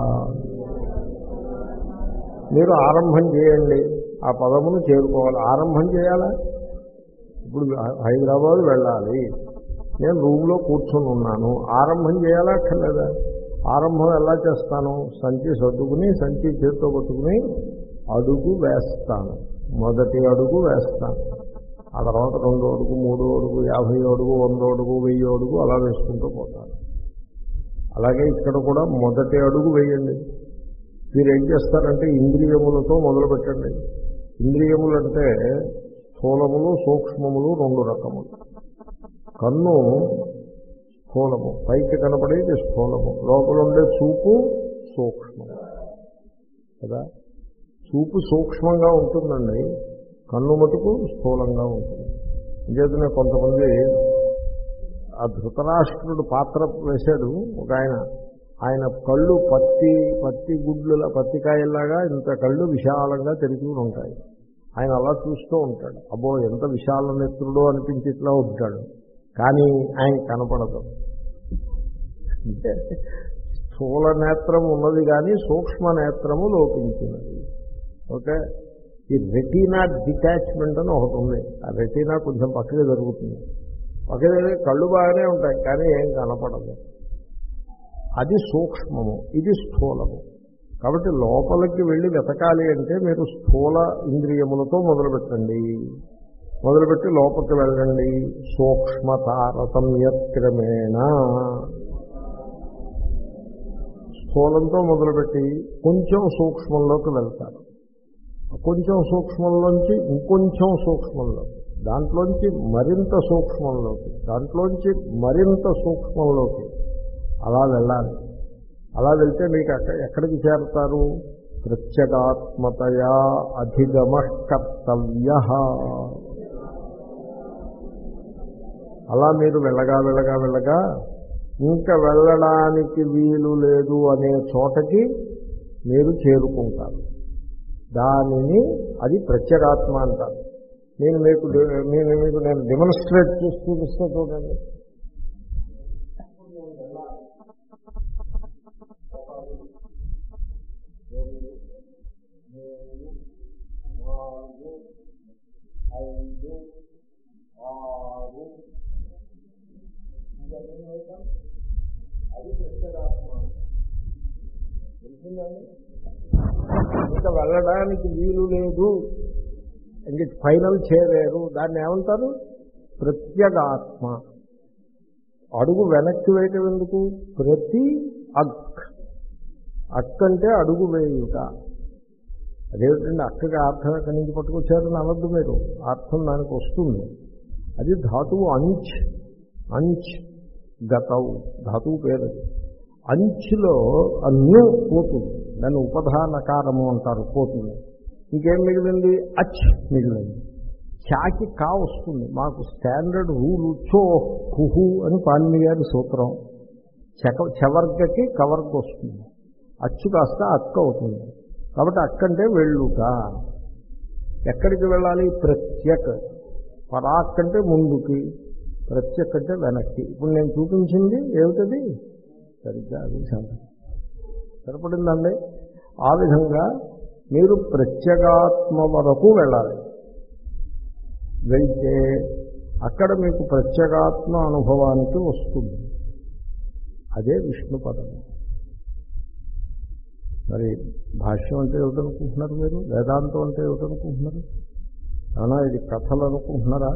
మీరు ఆరంభం చేయండి. ఆ పదమును చేరుకోవాలి, ఆరంభం చేయాలా? ఇప్పుడు హైదరాబాద్ వెళ్ళాలి, నేను రూమ్లో కూర్చొని ఉన్నాను, ఆరంభం చేయాలా అక్కర్లేదా? ఆరంభం ఎలా చేస్తాను? సంచి సర్దుకుని సంచి చేతితో పట్టుకుని అడుగు వేస్తాను, మొదటి అడుగు వేస్తాను. ఆ తర్వాత రెండో అడుగు, మూడో అడుగు, యాభై అడుగు, వందో అడుగు, వెయ్యి అడుగు అలా వేసుకుంటూ పోతాను. అలాగే ఇక్కడ కూడా మొదటి అడుగు వేయండి. మీరు ఏం చేస్తారంటే ఇంద్రియములతో మొదలు పెట్టండి. ఇంద్రియములు అంటే స్థూలములు, సూక్ష్మములు రెండు రకములు. కన్ను స్థూలము, పైకి కనపడేది స్థూలము, లోపల ఉండే చూపు సూక్ష్మము కదా. చూపు సూక్ష్మంగా ఉంటుందండి, కన్ను మటుకు స్థూలంగా ఉంటుంది. ఇంకేతనే కొంతమంది ఆ ధృతరాష్ట్రుడు పాత్ర వేశాడు ఒక ఆయన, ఆయన కళ్ళు పత్తి పత్తి గుడ్లులా పత్తికాయల్లాగా ఇంత కళ్ళు విశాలంగా తెరుచుకుని ఉంటాయి. ఆయన అలా చూస్తూ ఉంటాడు, అబ్బో ఎంత విశాల నేత్రుడో అనిపించి ఇట్లా ఉంటాడు, కానీ ఆయన కనపడదు. అంటే స్థూల నేత్రం ఉన్నది కానీ సూక్ష్మ నేత్రము లోపించినది. ఓకే, ఈ రెటీనా డిటాచ్మెంట్ అని ఒకటి ఉంది. ఆ రెటీనా కొంచెం పక్కనే జరుగుతుంది, పక్కనే కళ్ళు బాగానే ఉంటాయి కానీ ఏం కనపడదు. అది సూక్ష్మము, ఇది స్థూలము. కాబట్టి లోపలికి వెళ్ళి వెతకాలి అంటే మీరు స్థూల ఇంద్రియములతో మొదలుపెట్టండి. మొదలుపెట్టి లోపలికి వెళ్ళండి. సూక్ష్మతారతమ్యక్రమేణ స్థూలంతో మొదలుపెట్టి కొంచెం సూక్ష్మంలోకి వెళ్తారు. కొంచెం సూక్ష్మంలోంచి ఇంకొంచెం సూక్ష్మంలో, దాంట్లోంచి మరింత సూక్ష్మంలోకి, దాంట్లోంచి మరింత సూక్ష్మంలోకి అలా వెళ్ళాలి. అలా వెళ్తే మీకు అక్కడ ఎక్కడికి చేరుతారు? ప్రత్యేగాత్మతయా అధిగమ కర్తవ్య. అలా మీరు వెళ్ళగా వెళ్ళగా వెళ్ళగా ఇంకా వెళ్ళడానికి వీలు లేదు అనే చోటకి మీరు చేరుకుంటారు. దానిని అది ప్రత్యేగాత్మ అంటారు. నేను మీకు నేను మీకు నేను డెమోన్స్ట్రేట్ చేసి చూపిస్తే చూడండి. ఐదు ఆరు అది ప్రత్యేగాత్మ తెలిసిందండి. ఇంకా వెళ్ళడానికి వీలు లేదు, ఇంక ఫైనల్ చేయలేరు, దాన్ని ఏమంటారు? ప్రత్యేగాత్మ. అడుగు వెనక్కి వేయటం ఎందుకు? ప్రతి అక్ అక్ అంటే అడుగు వేయుట. అదేమిటండి అక్కగా అర్థం ఎక్కడి నుంచి పట్టుకొచ్చారని అనద్దు మీరు, అర్థం దానికి వస్తుంది. అది ధాతువు అంచ్. అంచ్ గతవు ధాతువు పేరు. అంచులో న్యూ పోతుంది, దాన్ని ఉపధానకారము అంటారు, పోతుంది. ఇంకేం మిగిలింది? అచ్ మిగిలింది. చాకి కా వస్తుంది. మాకు స్టాండర్డ్ రూలు చో కుహు అని పాణిని గారి సూత్రం. చక చవర్గకి కవర్గ వస్తుంది. అచ్చు కాస్త అక్క అవుతుంది. కాబట్టి అక్కంటే వెళ్ళుట. ఎక్కడికి వెళ్ళాలి? ప్రత్యక్. పరాక్ అంటే ముందుకి, ప్రత్యక్ అంటే వెనక్కి. ఇప్పుడు నేను చూపించింది ఏమిటది? సరిగ్గా అది సరిపడిందండి. ఆ విధంగా మీరు ప్రత్యేగాత్మ వరకు వెళ్ళాలి. వెళ్తే అక్కడ మీకు ప్రత్యేగాత్మ అనుభవానికి వస్తుంది. అదే విష్ణు పదం. మరి భాష్యం అంటే ఏమిటనుకుంటున్నారు మీరు? వేదాంతం అంటే ఏమిటనుకుంటున్నారు? అవునా, ఇది కథలు అనుకుంటున్నారా?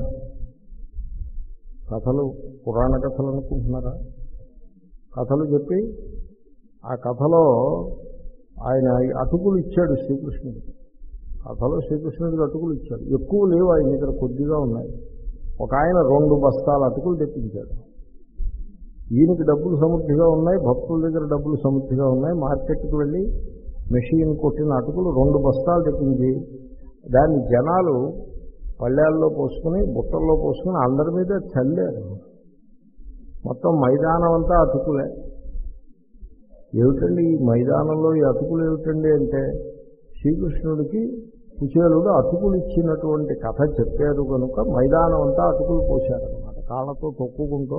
కథలు, పురాణ కథలు అనుకుంటున్నారా? కథలు చెప్పి ఆ కథలో ఆయన అటుకులు ఇచ్చాడు శ్రీకృష్ణుడికి. కథలో శ్రీకృష్ణుడికి అటుకులు ఇచ్చాడు. ఎక్కువ లేవు ఆయన దగ్గర, కొద్దిగా ఉన్నాయి. ఒక ఆయన రెండు బస్తాల అటుకులు తెప్పించాడు. ఈయనకి డబ్బులు సమృద్ధిగా ఉన్నాయి, భక్తుల దగ్గర డబ్బులు సమృద్ధిగా ఉన్నాయి. మార్కెట్కి వెళ్ళి మెషిన్ కొట్టిన అటుకులు రెండు బస్తాలు తెప్పించి దాన్ని జనాలు పళ్ళాల్లో పోసుకుని బుట్టల్లో పోసుకుని అందరి మీద చల్లారు. మొత్తం మైదానం అంతా అటుకులే. ఏమిటండి ఈ మైదానంలో ఈ అటుకులు ఏమిటండి అంటే, శ్రీకృష్ణుడికి కుచేలుడు అటుకులు ఇచ్చినటువంటి కథ చెప్పారు కనుక మైదానం అంతా అటుకులు పోశారనమాట, కాళ్ళతో తొక్కుకుంటూ.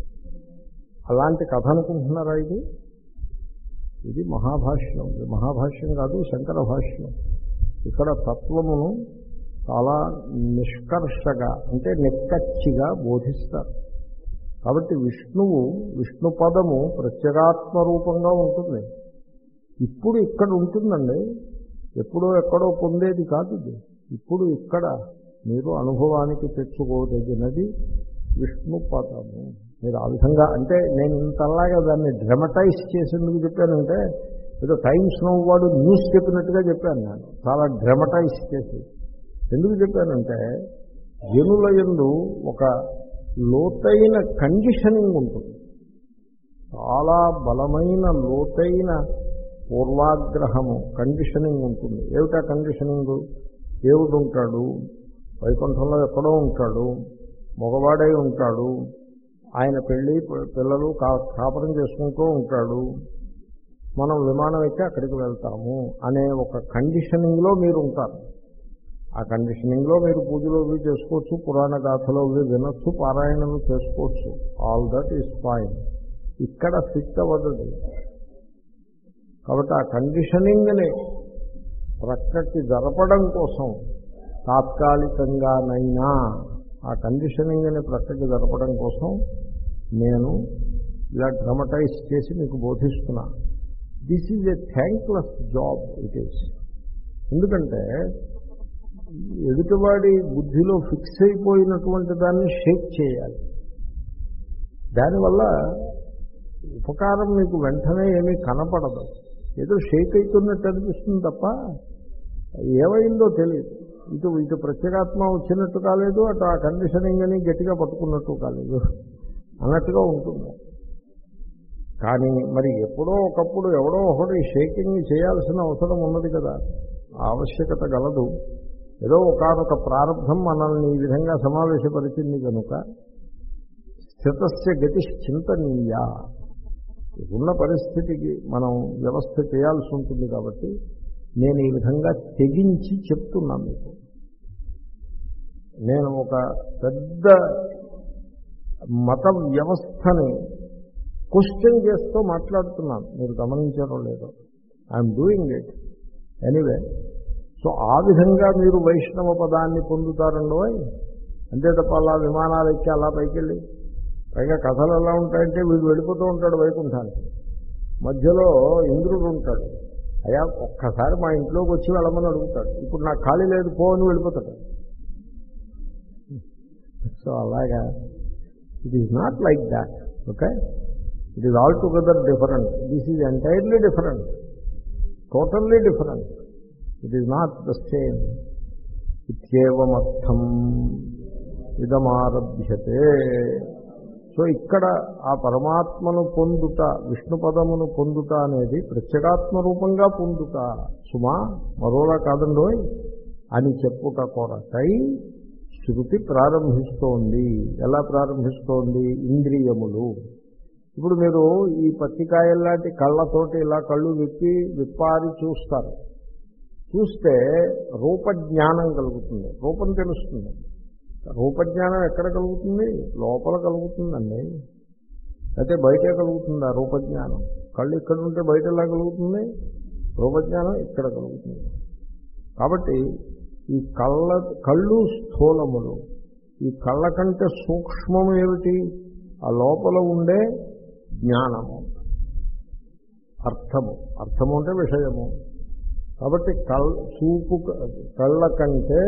అలాంటి కథ అనుకుంటున్నారా ఇది? ఇది మహాభాష్యం. ఇది మహాభాష్యం కాదు, శంకర భాష్యం. ఇక్కడ తత్వమును చాలా నిష్కర్షగా అంటే నిక్కచ్చిగా బోధిస్తారు. కాబట్టి విష్ణువు, విష్ణు పదము ప్రత్యేగాత్మ రూపంగా ఉంటుంది. ఇప్పుడు ఇక్కడ ఉంటుందండి, ఎప్పుడో ఎక్కడో పొందేది కాదు ఇది. ఇప్పుడు ఇక్కడ మీరు అనుభవానికి తెచ్చుకోదగినది విష్ణు పదము. మీరు ఆ విధంగా అంటే నేను ఇంతలాగా దాన్ని డ్రమటైజ్ చేసేందుకు చెప్పానంటే ఏదో టైమ్స్ నౌ వాడు న్యూస్ చెప్పినట్టుగా చెప్పాను. నేను చాలా డ్రమటైజ్ చేసి ఎందుకు చెప్పానంటే, జనుల యందు ఒక లోతైన కండిషనింగ్ ఉంటుంది. చాలా బలమైన లోతైన పూర్వాగ్రహము కండిషనింగ్ ఉంటుంది. ఏమిటా కండిషనింగ్? దేవుడు ఉంటాడు, వైకుంఠంలో ఎక్కడో ఉంటాడు, మగవాడై ఉంటాడు, ఆయన పెళ్ళి పిల్లలు కా కాపురం చేసుకుంటూ ఉంటాడు, మనం విమానం ఎక్కి అక్కడికి వెళ్తాము అనే ఒక కండిషనింగ్లో మీరు ఉంటారు. ఆ కండిషనింగ్లో మీరు పూజలు అవి చేసుకోవచ్చు, పురాణ గాథలో అవి వినొచ్చు, పారాయణలు చేసుకోవచ్చు. All that is fine. ఇక్కడ ఫిట్ అవ్వదు. కాబట్టి ఆ కండిషనింగ్ని ప్రక్కకి జరపడం కోసం తాత్కాలికంగానైనా ఆ కండిషనింగ్ని ప్రక్కకి జరపడం కోసం నేను ఇలా డ్రమటైజ్ చేసి మీకు బోధిస్తున్నా. This is a thankless job it is. ఎందుకంటే ఎదుటివాడి బుద్ధిలో ఫిక్స్ అయిపోయినటువంటి దాన్ని షేక్ చేయాలి. దానివల్ల ఉపకారం మీకు వెంటనే ఏమీ కనపడదు, ఏదో షేక్ అవుతున్నట్టు అనిపిస్తుంది తప్ప ఏమైందో తెలియదు. ఇటు ఇటు ప్రత్యేగాత్మ వచ్చినట్టు కాలేదు, అటు ఆ కండిషనింగ్ అని గట్టిగా పట్టుకున్నట్టు కాలేదు అన్నట్టుగా ఉంటుంది. కానీ మరి ఎప్పుడో ఒకప్పుడు ఎవడో ఒకటి షేకింగ్ చేయాల్సిన అవసరం ఉన్నది కదా, ఆవశ్యకత గలదు. ఏదో ఒకనొక ప్రారంభం మనల్ని ఈ విధంగా సమావేశపరిచింది కనుక స్థితస్య గతి చింతనీయ, ఉన్న పరిస్థితికి మనం వ్యవస్థ చేయాల్సి ఉంటుంది. కాబట్టి నేను ఈ విధంగా తెగించి చెప్తున్నాను మీకు. నేను ఒక పెద్ద మత వ్యవస్థని క్వశ్చన్ చేస్తూ మాట్లాడుతున్నాను, మీరు గమనించారో లేదో. I'm doing it anyway. So ఆ విధంగా మీరు వైష్ణవ పదాన్ని పొందుతారండో. అంతే తప్ప అలా విమానాలు ఎక్కి అలా పైకెళ్ళి, పైగా కథలు ఎలా ఉంటాయంటే వీడు వెళ్ళిపోతూ ఉంటాడు వైకుంఠానికి, మధ్యలో ఇంద్రుడు ఉంటాడు, అయ్యా ఒక్కసారి మా ఇంట్లోకి వచ్చి వెళ్ళమని అడుగుతాడు, ఇప్పుడు నాకు ఖాళీ లేదు పో అని వెళ్ళిపోతాడు. సో అలాగా it is not like that. Okay, it is altogether different. This is entirely different, totally different. It is not the same. ఇత్యేవమర్థం ఇదమారభ్యతే. సో ఇక్కడ ఆ పరమాత్మను పొందుట, విష్ణు పదమును పొందుట అనేది ప్రత్యేగాత్మ రూపంగా పొందుట సుమా, మరోలా కాదండోయ్ అని చెప్పుట కొరకై శృతి ప్రారంభిస్తోంది. ఎలా ప్రారంభిస్తోంది? ఇంద్రియములు. ఇప్పుడు మీరు ఈ పత్తికాయల్లాంటి కళ్ళతోటి ఇలా కళ్ళు విప్పి విప్పారి చూస్తారు. చూస్తే రూపజ్ఞానం కలుగుతుంది, రూపం తెలుస్తుంది. రూపజ్ఞానం ఎక్కడ కలుగుతుంది? లోపల కలుగుతుందండి, అయితే బయటే కలుగుతుంది ఆ రూపజ్ఞానం. కళ్ళు ఇక్కడ ఉంటే బయట ఎలా కలుగుతుంది? రూపజ్ఞానం ఇక్కడ కలుగుతుంది. కాబట్టి ఈ కళ్ళ కళ్ళు స్థూలములు. ఈ కళ్ళ కంటే సూక్ష్మము ఏమిటి? ఆ లోపల ఉండే జ్ఞానము, అర్థము. అర్థము అంటే విషయము. కాబట్టి కళ్ చూపు కళ్ళ కంటే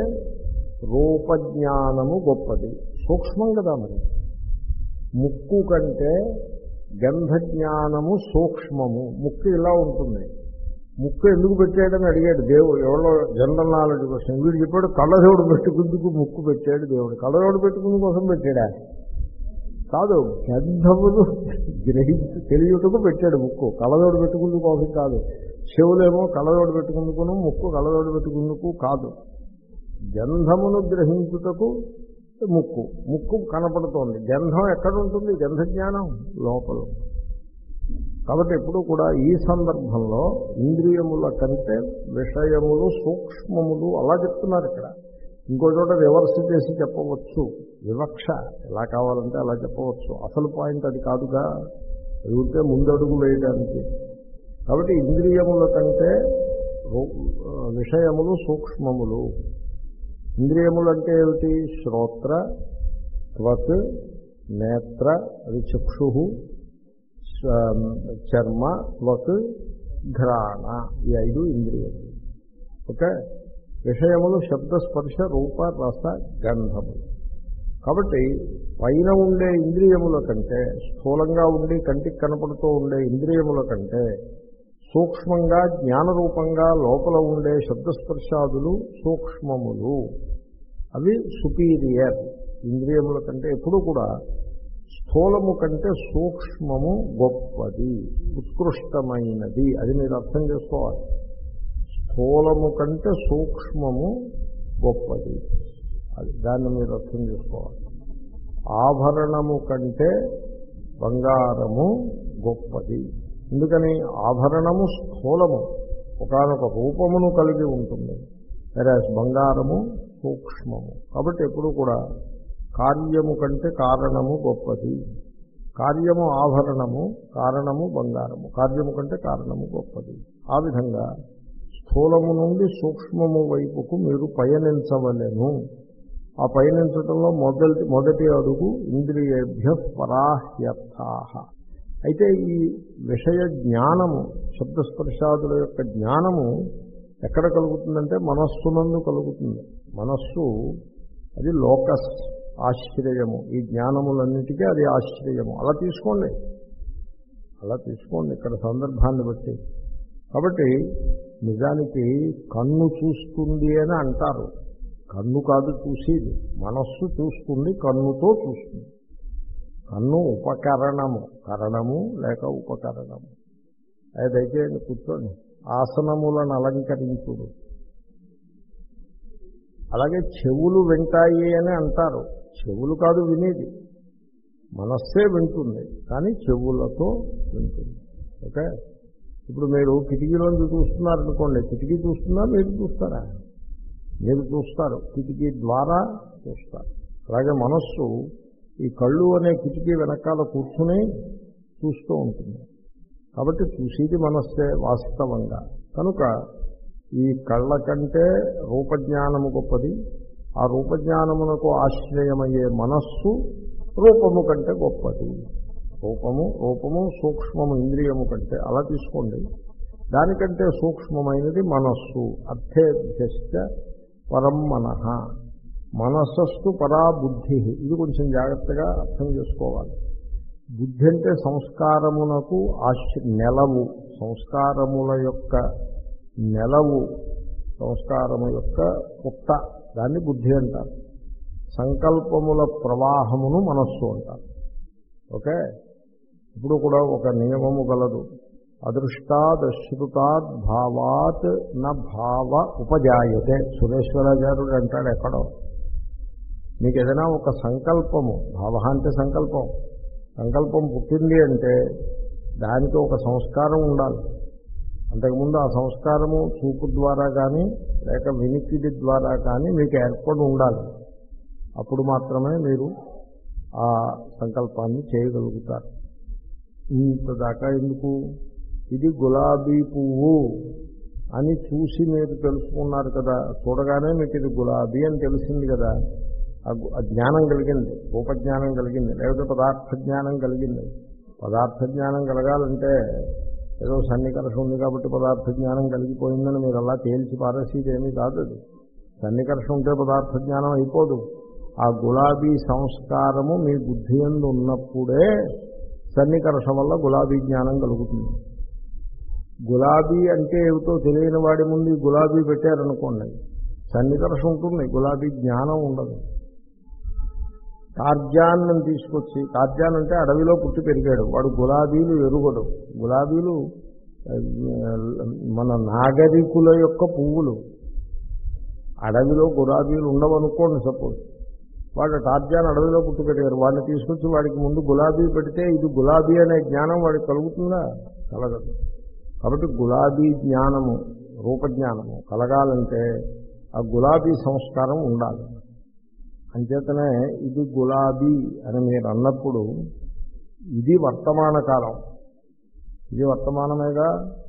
రూపజ్ఞానము గొప్పది, సూక్ష్మం కదా. మరి ముక్కు కంటే గంధజ్ఞానము సూక్ష్మము. ముక్కు ఇలా ఉంటుంది. ముక్కు ఎందుకు పెట్టాడని అడిగాడు దేవుడు, ఎవరో జనరల్ నాలెడ్జ్ కోసం. వీడు చెప్పాడు కళ్ళజోడు పెట్టుకుందుకు ముక్కు పెట్టాడు దేవుడు. కళ్ళజోడు పెట్టుకుందు కోసం పెట్టాడా? కాదు, గంధములు గ్రహించి తెలియటకు పెట్టాడు ముక్కు, కళ్ళజోడు పెట్టుకుందుకు కోసం కాదు. చెవులేమో కళ్ళజోడు పెట్టుకుందుకును, ముక్కు కళ్ళజోడు పెట్టుకుందుకు కాదు. గంధమును గ్రహించుటకు ముక్కు, ముక్కు కనపడుతోంది. గంధం ఎక్కడ ఉంటుంది? గంధజ్ఞానం లోపల. కాబట్టి ఎప్పుడు కూడా ఈ సందర్భంలో ఇంద్రియముల కంటే విషయములు సూక్ష్మములు అలా చెప్తున్నారు ఇక్కడ. ఇంకో చోట రివర్స్ చేసి చెప్పవచ్చు, వివక్ష ఎలా కావాలంటే అలా చెప్పవచ్చు. అసలు పాయింట్ అది కాదుగా, అది ఉంటే ముందడుగు వేయడానికి. కాబట్టి ఇంద్రియముల కంటే విషయములు సూక్ష్మములు. ఇంద్రియములు అంటే ఏమిటి? శ్రోత్ర, త్వక్, నేత్ర, అది చక్షు, చర్మ, త్వక్, ఘ్రాణ, ఈ ఐదు ఇంద్రియములు. ఓకే. విషయములు శబ్ద, స్పర్శ, రూప, రస, గంధములు. కాబట్టి పైన ఉండే ఇంద్రియముల కంటే, స్థూలంగా ఉండి కంటికి కనపడుతూ ఉండే ఇంద్రియముల కంటే సూక్ష్మంగా జ్ఞానరూపంగా లోపల ఉండే శబ్దస్పర్శాదులు సూక్ష్మములు. అవి సుపీరియర్. ఇంద్రియముల కంటే ఎప్పుడూ కూడా స్థూలము కంటే సూక్ష్మము గొప్పది, ఉత్కృష్టమైనది. అది మీరు అర్థం చేసుకోవాలి. స్థూలము కంటే సూక్ష్మము గొప్పది, అది దాన్ని మీరు అర్థం చేసుకోవాలి. ఆభరణము కంటే బంగారము గొప్పది. ఎందుకని? ఆభరణము స్థూలము, ఒకానొక రూపమును కలిగి ఉంటుంది, వెరాజ్ బంగారము సూక్ష్మము. కాబట్టి ఎప్పుడు కూడా కార్యము కంటే కారణము గొప్పది. కార్యము ఆభరణము, కారణము బంగారము. కార్యము కంటే కారణము గొప్పది. ఆ విధంగా స్థూలము నుండి సూక్ష్మము వైపుకు మీరు పయనించవలెను. ఆ పయనించడంలో మొదటి మొదటి అడుగు ఇంద్రియేభ్య పరాహ్యర్థాః. అయితే ఈ విషయ జ్ఞానము, శబ్దస్పర్శాదుల యొక్క జ్ఞానము ఎక్కడ కలుగుతుందంటే మనస్సునందు కలుగుతుంది. మనస్సు అది లోకస్, ఆశ్రయము. ఈ జ్ఞానములన్నిటికీ అది ఆశ్రయము. అలా తీసుకోండి, అలా తీసుకోండి ఇక్కడ సందర్భాన్ని బట్టి. కాబట్టి నిజానికి కన్ను చూస్తుంది అని అంటారు. కన్ను కాదు చూసేది, మనస్సు చూస్తుంది, కన్నుతో చూస్తుంది. కన్ను ఉపకరణము, కరణము లేక ఉపకరణము. అది దయచేయండి, కూర్చోండి. ఆసనములను అలంకరించుడు. అలాగే చెవులు వింటాయి అని అంటారు. చెవులు కాదు వినేది, మనస్సే వింటుంది, కానీ చెవులతో వింటుంది. ఓకే, ఇప్పుడు మీరు కిటికీలోంచి చూస్తున్నారనుకోండి, కిటికీ చూస్తున్నా మీరు చూస్తారా? మీరు చూస్తారు, కిటికీ ద్వారా చూస్తారు. అలాగే మనస్సు ఈ కళ్ళు అనే కిటికీ వెనకాల కూర్చుని చూస్తూ ఉంటుంది. కాబట్టి చూసేది మనస్సే వాస్తవంగా. కనుక ఈ కళ్ళ కంటే రూపజ్ఞానము గొప్పది. ఆ రూపజ్ఞానమునకు ఆశ్రయమయ్యే మనస్సు రూపము కంటే గొప్పది. రూపము రూపము సూక్ష్మము ఇంద్రియము కంటే, అలా తీసుకోండి. దానికంటే సూక్ష్మమైనది మనస్సు. అర్థేభ్యశ్చ పరం మనః, మనసస్సు పరా బుద్ధి. ఇది కొంచెం జాగ్రత్తగా అర్థం చేసుకోవాలి. బుద్ధి అంటే సంస్కారమునకు ఆశ్ర నెలవు, సంస్కారముల యొక్క నెలవు, సంస్కారము యొక్క పుట్ట, దాన్ని బుద్ధి అంటారు. సంకల్పముల ప్రవాహమును మనస్సు అంటారు. ఓకే, ఇప్పుడు కూడా ఒక నియమము గలదు. అదృష్టాద్ అశ్రుతాద్ భావాత్ న భావ ఉపజాయతే. సురేశ్వరాచార్యుడు అంటాడు ఎక్కడో. మీకు ఏదైనా ఒక సంకల్పము, భావ అంటే సంకల్పం, సంకల్పం పుట్టింది అంటే దానికి ఒక సంస్కారం ఉండాలి. అంతకుముందు ఆ సంస్కారము చూపు ద్వారా కానీ లేక వినికిడి ద్వారా కానీ మీకు ఏర్పడి ఉండాలి. అప్పుడు మాత్రమే మీరు ఆ సంకల్పాన్ని చేయగలుగుతారు. ఇంతదాకా ఎందుకు? ఇది గులాబీ పువ్వు అని చూసి మీరు తెలుసుకున్నారు కదా, చూడగానే మీకు ఇది గులాబీ అని తెలిసింది కదా, ఆ జ్ఞానం కలిగింది, రూపజ్ఞానం కలిగింది, లేకపోతే పదార్థ జ్ఞానం కలిగింది. పదార్థ జ్ఞానం కలగాలంటే ఏదో సన్నికర్షం ఉంది కాబట్టి పదార్థ జ్ఞానం కలిగిపోయిందని మీరు అలా తేల్చి పారేసేది ఏమీ కాదు. అది సన్నికర్షం ఉంటే పదార్థ జ్ఞానం అయిపోదు. ఆ గులాబీ సంస్కారము మీ బుద్ధి యందు ఉన్నప్పుడే సన్నికర్షం వల్ల గులాబీ జ్ఞానం కలుగుతుంది. గులాబీ అంటే ఏమిటో తెలియని వాడి ముందు గులాబీ పెట్టారనుకోండి, సన్నికర్షం ఉంటుంది, గులాబీ జ్ఞానం ఉండదు. టార్జాన్ని తీసుకొచ్చి, టార్జాన్ అంటే అడవిలో పుట్టి పెరిగాడు, వాడు గులాబీలు ఎరుగడు. గులాబీలు మన నాగరికుల యొక్క పువ్వులు. అడవిలో గులాబీలు ఉండవనుకోండి సపోజ్. వాడు టార్జాన్ అడవిలో పుట్టి పెరిగారు, వాడిని తీసుకొచ్చి వాడికి ముందు గులాబీ పెడితే ఇది గులాబీ అనే జ్ఞానం వాడికి కలుగుతుందా? కలగదు. కాబట్టి గులాబీ జ్ఞానము, రూపజ్ఞానము కలగాలంటే ఆ గులాబీ సంస్కారం ఉండాలి. అంచేతనే ఇది గులాబీ అని మీరు అన్నప్పుడు ఇది వర్తమాన కాలం, ఇది వర్తమానమేగా.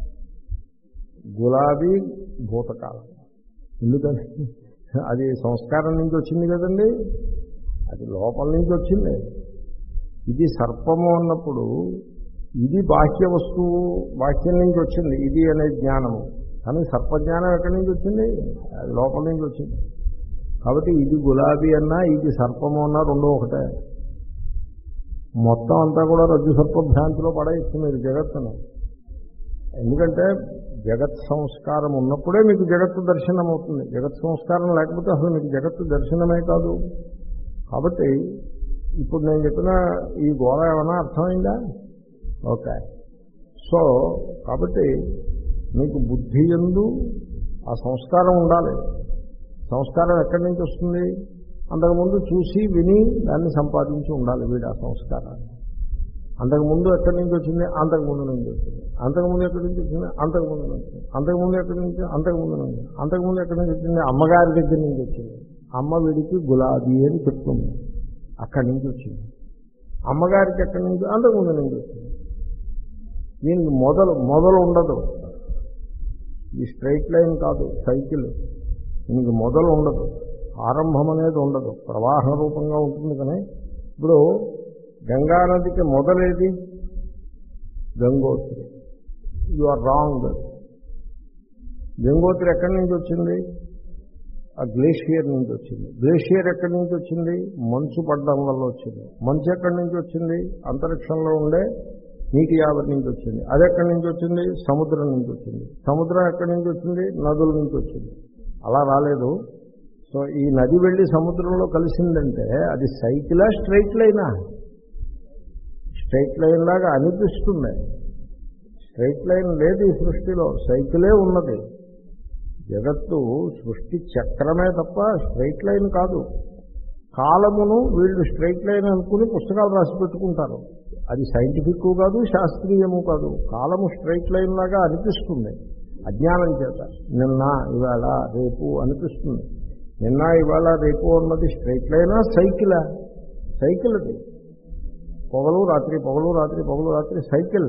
గులాబీ భూతకాలం. ఎందుకని? అది సంస్కారం నుంచి వచ్చింది కదండి, అది లోపల నుంచి వచ్చింది. ఇది సర్పము అన్నప్పుడు ఇది బాహ్య వస్తువు, బాహ్యం నుంచి వచ్చింది ఇది అనే జ్ఞానము. కానీ సర్పజ్ఞానం ఎక్కడి నుంచి వచ్చింది? అది లోపల నుంచి వచ్చింది. కాబట్టి ఇది గులాబీ అన్నా ఇది సర్పము అన్నా రెండో ఒకటే. మొత్తం అంతా కూడా రజ్జు సర్ప భ్రాంతిలో పడేయచ్చు మీరు జగత్తును. ఎందుకంటే జగత్ సంస్కారం ఉన్నప్పుడే మీకు జగత్తు దర్శనం అవుతుంది. జగత్ సంస్కారం లేకపోతే అసలు మీకు జగత్తు దర్శనమే కాదు. కాబట్టి ఇప్పుడు నేను చెప్పిన ఈ గోళ ఏమైనా అర్థమైందా? ఓకే. సో కాబట్టి మీకు బుద్ధి యందు ఆ సంస్కారం ఉండాలి. సంస్కారం ఎక్కడి నుంచి వస్తుంది? అంతకుముందు చూసి విని దాన్ని సంపాదించి ఉండాలి వీడు ఆ సంస్కారాన్ని. అంతకుముందు ఎక్కడి నుంచి వచ్చింది? అంతకుముందు నుంచి వచ్చింది. అంతకుముందు ఎక్కడి నుంచి వచ్చింది? అంతకుముందు నుంచి. అంతకుముందు ఎక్కడి నుంచి? అంతకుముందు నుంచి. అంతకుముందు ఎక్కడి నుంచి వచ్చింది? అమ్మగారి దగ్గర నుంచి వచ్చింది. అమ్మ వీడికి గులాబీ అని చెప్తుంది, అక్కడి నుంచి వచ్చింది. అమ్మగారికి ఎక్కడి నుంచి? అంతకుముందు నుంచి వచ్చింది. దీనికి మొదలు మొదలు ఉండదు. ఈ స్ట్రైట్ లైన్ కాదు సైకిల్, దీనికి మొదలు ఉండదు, ఆరంభం అనేది ఉండదు, ప్రవాహ రూపంగా ఉంటుంది. కానీ ఇప్పుడు గంగానదికి మొదలేది? Gangotri. You are wrong. Gangotri ఎక్కడి నుంచి వచ్చింది? ఆ గ్లేషియర్ నుంచి వచ్చింది. గ్లేషియర్ ఎక్కడి నుంచి వచ్చింది? మంచు పడడం వల్ల వచ్చింది. మంచు ఎక్కడి నుంచి వచ్చింది? అంతరిక్షంలో ఉండే నీటి ఆవిరి నుంచి వచ్చింది. అది ఎక్కడి నుంచి వచ్చింది? సముద్రం నుంచి వచ్చింది. సముద్రం ఎక్కడి నుంచి వచ్చింది? నదుల నుంచి వచ్చింది. అలా రాలేదు. సో ఈ నది వెళ్ళి సముద్రంలో కలిసిందంటే అది సైకిలా స్ట్రైట్ లైనా? స్ట్రైట్ లైన్ లాగా అనిపిస్తుంది. స్ట్రైట్ లైన్ లేదు ఈ సృష్టిలో, సైకిలే ఉన్నది. జగత్తు సృష్టి చక్రమే తప్ప స్ట్రైట్ లైన్ కాదు. కాలమును వీళ్ళు స్ట్రైట్ లైన్ అనుకుని పుస్తకాలు రాసి పెట్టుకుంటారు. అది సైంటిఫిక్ కాదు, శాస్త్రీయము కాదు. కాలము స్ట్రైట్ లైన్ లాగా అనిపిస్తుంది అజ్ఞానం చేత. నిన్న ఇవాళ రేపు అనిపిస్తుంది. నిన్న ఇవాళ రేపు అన్నది స్ట్రైట్ లైనా సైకిలా? సైకిల్ అది. పొగలు రాత్రి, పొగలు రాత్రి, పొగలు రాత్రి సైకిల్.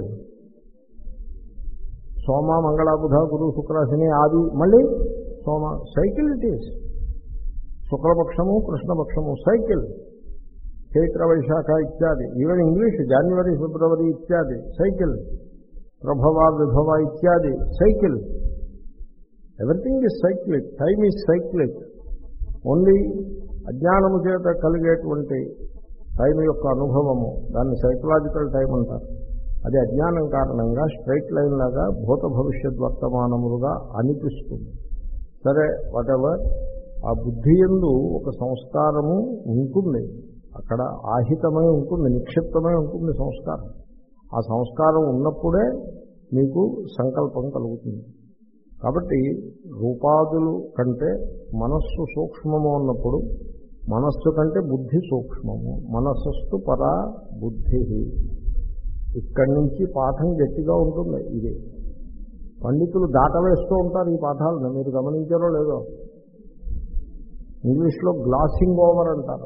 సోమ మంగళ బుధ గురు శుక్ర శని ఆది మళ్ళీ సోమ సైకిల్ ఇట్ ఈస్. శుక్లపక్షము కృష్ణపక్షము సైకిల్. చైత్ర వైశాఖ ఇత్యాది. ఈవెన్ ఇంగ్లీష్ జనవరి ఫిబ్రవరి ఇత్యాది సైకిల్. ప్రభవ విభవ ఇత్యాది cycle. Everything is cyclic. Time is cyclic. Only అజ్ఞానము చేత కలిగేటువంటి టైం యొక్క అనుభవము, దాన్ని సైకలాజికల్ టైం అంటారు. అది అజ్ఞానం కారణంగా స్ట్రైట్ లైన్ లాగా భూత భవిష్యత్ వర్తమానములుగా అనిపిస్తుంది. సరే, వాటెవర్. ఆ బుద్ధి యందు ఒక సంస్కారము ఉంటుంది. అక్కడ ఆహితమై ఉంటుంది, నిక్షిప్తమై ఉంటుంది సంస్కారం. ఆ సంస్కారం ఉన్నప్పుడే మీకు సంకల్పం కలుగుతుంది. కాబట్టి రూపాదులు కంటే మనస్సు సూక్ష్మము అన్నప్పుడు మనస్సు కంటే బుద్ధి సూక్ష్మము. మనస్సు పరా బుద్ధి. ఇక్కడి నుంచి పాఠం గట్టిగా ఉంటుంది. ఇది పండితులు దాటవేస్తూ ఉంటారు ఈ పాఠాలను. మీరు గమనించారో లేదో? ఇంగ్లీష్లో గ్లాసింగ్ ఓవర్ అంటారు.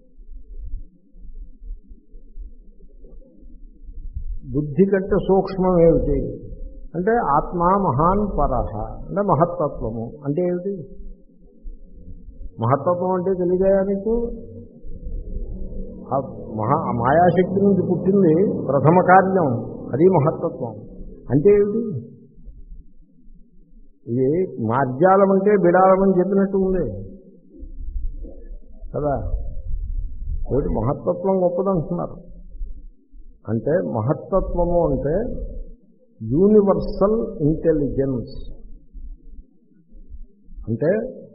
బుద్ధి కంటే సూక్ష్మం ఏమిటి అంటే ఆత్మ మహాన్ పరహ అంటే మహత్తత్వము. అంటే ఏమిటి మహత్తత్వం అంటే? తెలియదా నీకు? మహా మాయాశక్తి నుంచి పుట్టింది ప్రథమ కార్యం, అది మహత్తత్వం. అంటే ఏమిటి? ఇది మార్జాలం అంటే బిడాలమని చెప్పినట్టు ఉంది కదా. ఒకటి మహత్తత్వం గొప్పదంటున్నారు. అంటే మహత్తత్వము అంటే యూనివర్సల్ ఇంటెలిజెన్స్. అంటే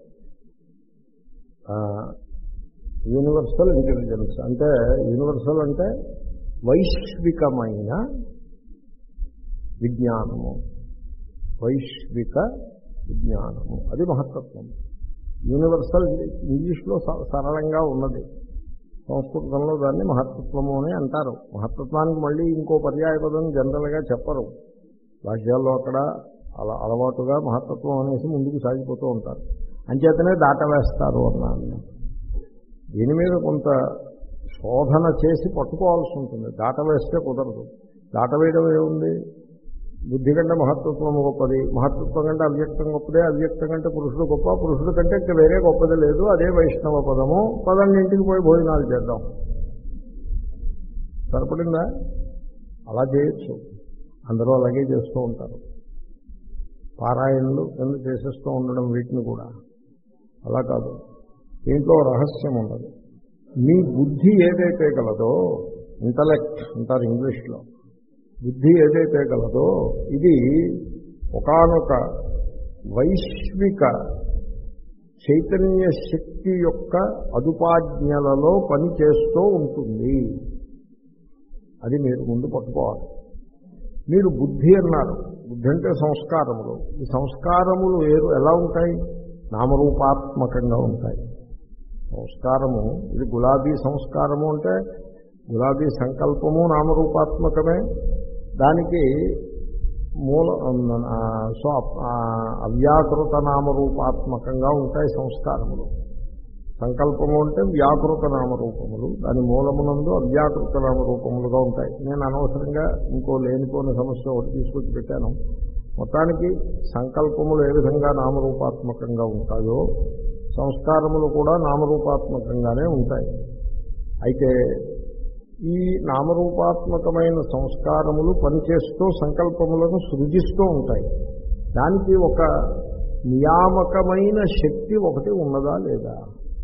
యూనివర్సల్ ఇంటెలిజెన్స్ అంటే యూనివర్సల్ అంటే వైశ్వికమైన విజ్ఞానము. వైశ్విక విజ్ఞానము అది మహత్తత్వం. యూనివర్సల్ ఇంగ్లీష్లో సరళంగా ఉన్నది, సంస్కృతంలో దాన్ని మహత్తత్వము అని అంటారు. మహత్తత్వానికి మళ్ళీ ఇంకో పర్యాయపదం జనరల్గా చెప్పరు. భాష్యాల్లో అక్కడ అలా అలవాటుగా మహత్తత్వం అనేసి ముందుకు సాగిపోతూ ఉంటారు. అంచేతనే దాటవేస్తారు అన్నాను. దీని మీద కొంత శోధన చేసి పట్టుకోవాల్సి ఉంటుంది. దాటవేస్తే కుదరదు. దాటవేయడం ఏముంది? బుద్ధి కంటే మహత్తత్వం గొప్పది, మహత్తత్వం కంటే అవ్యక్తం గొప్పదే, అవ్యక్తం కంటే పురుషుడు గొప్ప, పురుషుడు కంటే ఇంకా వేరే గొప్పది లేదు, అదే వైష్ణవ పదము. పదండి ఇంటికి పోయి భోజనాలు చేద్దాం. సరిపడిందా? అలా చేయొచ్చు. అందరూ అలాగే చేస్తూ ఉంటారు. పారాయణలు కింద చేసేస్తూ ఉండడం వీటిని కూడా. అలా కాదు, దీంట్లో రహస్యం ఉండదు. మీ బుద్ధి ఏదైతే గలదో, ఇంటలెక్ట్ అంటారు ఇంగ్లీష్లో, బుద్ధి ఏదైతే గలదో ఇది ఒకానొక వైశ్విక చైతన్య శక్తి యొక్క అదుపాజ్ఞలలో పనిచేస్తూ ఉంటుంది. అది మీరు ముందు పట్టుకోవాలి. మీరు బుద్ధి అన్నారు. బుద్ధి అంటే సంస్కారములు. ఈ సంస్కారములు ఏరు ఎలా ఉంటాయి? నామరూపాత్మకంగా ఉంటాయి. సంస్కారము ఇది గులాబీ సంస్కారము అంటే గులాబీ సంకల్పము నామరూపాత్మకమే. దానికి మూల సో అవ్యాకృత నామరూపాత్మకంగా ఉంటాయి సంస్కారములు. సంకల్పము అంటే వ్యాకృత నామరూపములు, దాని మూలమునందు అవ్యాకృత నామరూపములుగా ఉంటాయి. నేను అనవసరంగా ఇంకో లేనిపోని సమస్య ఒకటి తీసుకొచ్చి పెట్టాను. మొత్తానికి సంకల్పములు ఏ విధంగా నామరూపాత్మకంగా ఉంటాయో సంస్కారములు కూడా నామరూపాత్మకంగానే ఉంటాయి. అయితే ఈ నామరూపాత్మకమైన సంస్కారములు పనిచేస్తూ సంకల్పములను సృజిస్తూ ఉంటాయి. దానికి ఒక నియామకమైన శక్తి ఒకటి ఉన్నదా లేదా?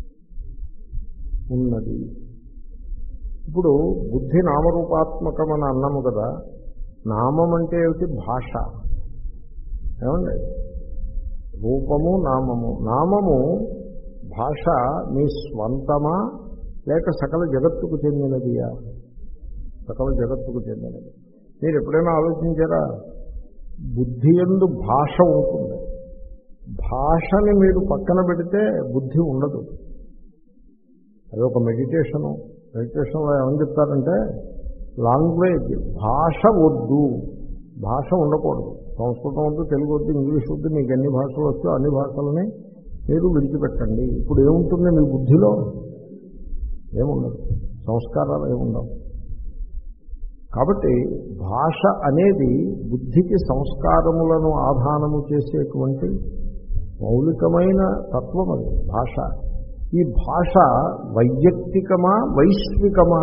ఉన్నది. ఇప్పుడు బుద్ధి నామరూపాత్మకమని అన్నాము కదా. నామం అంటే ఏమిటి? భాష. ఏమండి? రూపము నామము. నామము భాష మీ స్వంతమా లేక సకల జగత్తుకు చెందినదియా? సకల జగత్తుకు చెందినది. మీరు ఎప్పుడైనా ఆలోచించారా? బుద్ధి యందు భాష ఉంటుంది. భాషని మీరు పక్కన పెడితే బుద్ధి ఉండదు. అదొక మెడిటేషను. మెడిటేషన్లో ఏమని చెప్తారంటే లాంగ్వేజ్, భాష వద్దు, భాష ఉండకూడదు. సంస్కృతం వద్దు, తెలుగు వద్దు, ఇంగ్లీష్ వద్దు, మీకు ఎన్ని భాషలు వచ్చో అన్ని భాషలని మీరు విడిచిపెట్టండి. ఇప్పుడు ఏముంటుంది మీ బుద్ధిలో? ఏముండదు. సంస్కారాలు ఏముండవు. కాబట్టి భాష అనేది బుద్ధికి సంస్కారములను ఆధానము చేసేటువంటి మౌలికమైన తత్వం. అది భాష. ఈ భాష వైయక్తికమా వైశ్వికమా?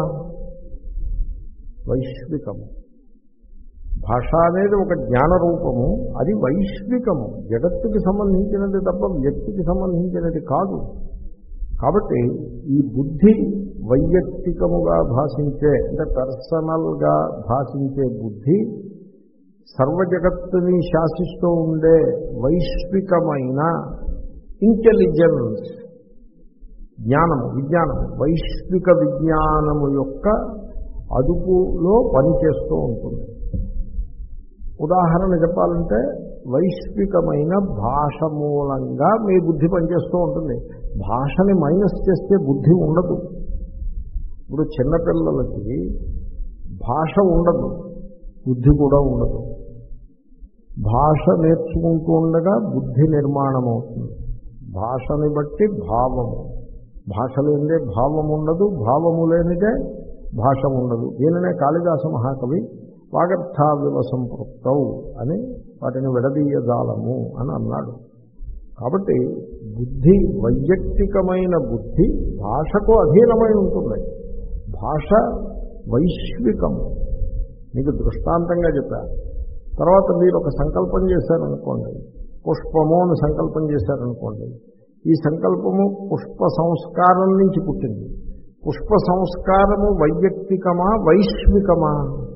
వైశ్వికము. భాష అనేది ఒక జ్ఞాన రూపము. అది వైశ్వికము, జగత్తుకి సంబంధించినది తప్ప వ్యక్తికి సంబంధించినది కాదు. కాబట్టి ఈ బుద్ధి వైయక్తికముగా భాషించే, అంటే పర్సనల్గా భాషించే బుద్ధి సర్వ జగత్తుని శాసిస్తూ ఉండే వైశ్వికమైన ఇంటెలిజెన్స్, జ్ఞానము, విజ్ఞానము, వైశ్విక విజ్ఞానము యొక్క అదుపులో పనిచేస్తూ ఉంటుంది. ఉదాహరణ చెప్పాలంటే వైశ్వికమైన భాష మూలంగా మీ బుద్ధి పనిచేస్తూ ఉంటుంది. భాషని మైనస్ చేస్తే బుద్ధి ఉండదు. ఇప్పుడు చిన్నపిల్లలకి భాష ఉండదు, బుద్ధి కూడా ఉండదు. భాష నేర్చుకుంటూ ఉండగా బుద్ధి నిర్మాణం అవుతుంది. భాషని బట్టి భావము. భాష లేనిదే భావం ఉండదు, భావము లేనిదే భాష ఉండదు. దీనినే కాళిదాస మహాకవి వాగర్థావివ సంపృక్తౌ అని వాటిని విడదీయజాలము అని అన్నాడు. కాబట్టి బుద్ధి, వైయక్తికమైన బుద్ధి భాషకు అధీనమై ఉంటుంది. భాష వైశ్వికము. మీకు దృష్టాంతంగా చెప్పారు. తర్వాత మీరు ఒక సంకల్పం చేశారనుకోండి, పుష్పము అని సంకల్పం చేశారనుకోండి. ఈ సంకల్పము పుష్ప సంస్కారం నుంచి పుట్టింది. పుష్ప సంస్కారము వైయక్తికమా వైశ్వికమా?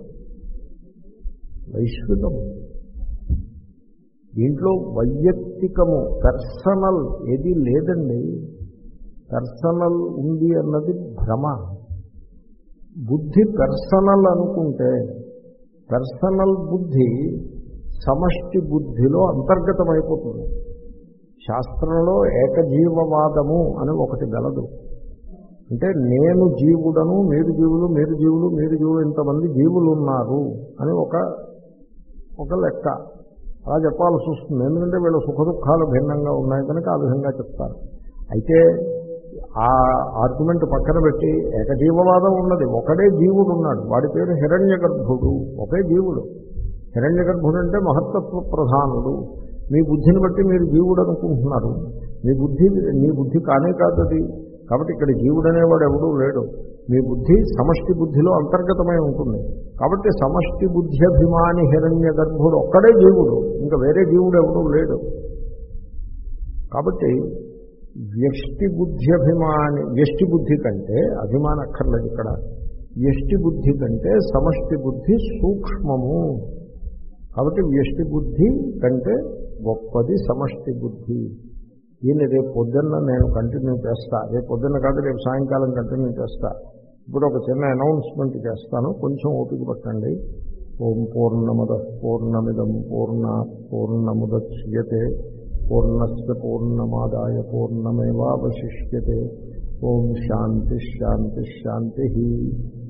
వైశ్వికము. దీంట్లో వైయక్తికము, పర్సనల్ ఏది లేదండి. పర్సనల్ ఉంది అన్నది భ్రమ. బుద్ధి పర్సనల్ అనుకుంటే పర్సనల్ బుద్ధి సమష్టి బుద్ధిలో అంతర్గతమైపోతుంది. శాస్త్రంలో ఏకజీవవాదము అని ఒకటి గలదు. అంటే నేను జీవుడను, మీరు జీవులు, మీరు జీవులు, మీరు జీవులు, ఇంతమంది జీవులు ఉన్నారు అని ఒక ఒక లెక్క. అలా చెప్పాల్సి వస్తుంది. ఎందుకంటే వీళ్ళ సుఖ దుఃఖాలు భిన్నంగా ఉన్నాయి కనుక ఆ విధంగా చెప్తారు. అయితే ఆ ఆర్గ్యుమెంట్ పక్కన పెట్టి ఏకజీవవాదం ఉన్నది. ఒకడే జీవుడు ఉన్నాడు, వాడి పేరు హిరణ్య గర్భుడు. ఒకే జీవుడు. హిరణ్య గర్భుడు అంటే మహత్తత్వ ప్రధానుడు. మీ బుద్ధిని బట్టి మీరు జీవుడు అనుకుంటున్నారు. మీ బుద్ధి మీ బుద్ధి కానే కాదు అది. కాబట్టి ఇక్కడ జీవుడు అనేవాడు ఎవడూ లేడు. మీ బుద్ధి సమష్టి బుద్ధిలో అంతర్గతమై ఉంటుంది. కాబట్టి సమష్టి బుద్ధ్యభిమాని హిరణ్య గర్భుడు ఒక్కడే జీవుడు, ఇంకా వేరే జీవుడు ఎవడూ లేడు. కాబట్టి వ్యష్టి బుద్ధ్యభిమాని, వ్యష్టి బుద్ధి కంటే అభిమానం అక్కర్లేదు ఇక్కడ. వ్యష్టి బుద్ధి కంటే సమష్టి బుద్ధి సూక్ష్మము. కాబట్టి వ్యష్టి బుద్ధి కంటే గొప్పది సమష్టి బుద్ధి. దీన్ని రేపు పొద్దున్న నేను కంటిన్యూ చేస్తా. రేపు పొద్దున్న కాదు, రేపు సాయంకాలం కంటిన్యూ చేస్తా. ఇప్పుడు ఒక చిన్న అనౌన్స్మెంట్ చేస్తాను, కొంచెం ఓపిక పట్టండి. ఓం పూర్ణమద పూర్ణమిదం పూర్ణాత్ పూర్ణముద్యతే పూర్ణస్య పూర్ణమాదాయ పూర్ణమేవావశిష్యతే. ఓం శాంతి శాంతి శాంతి.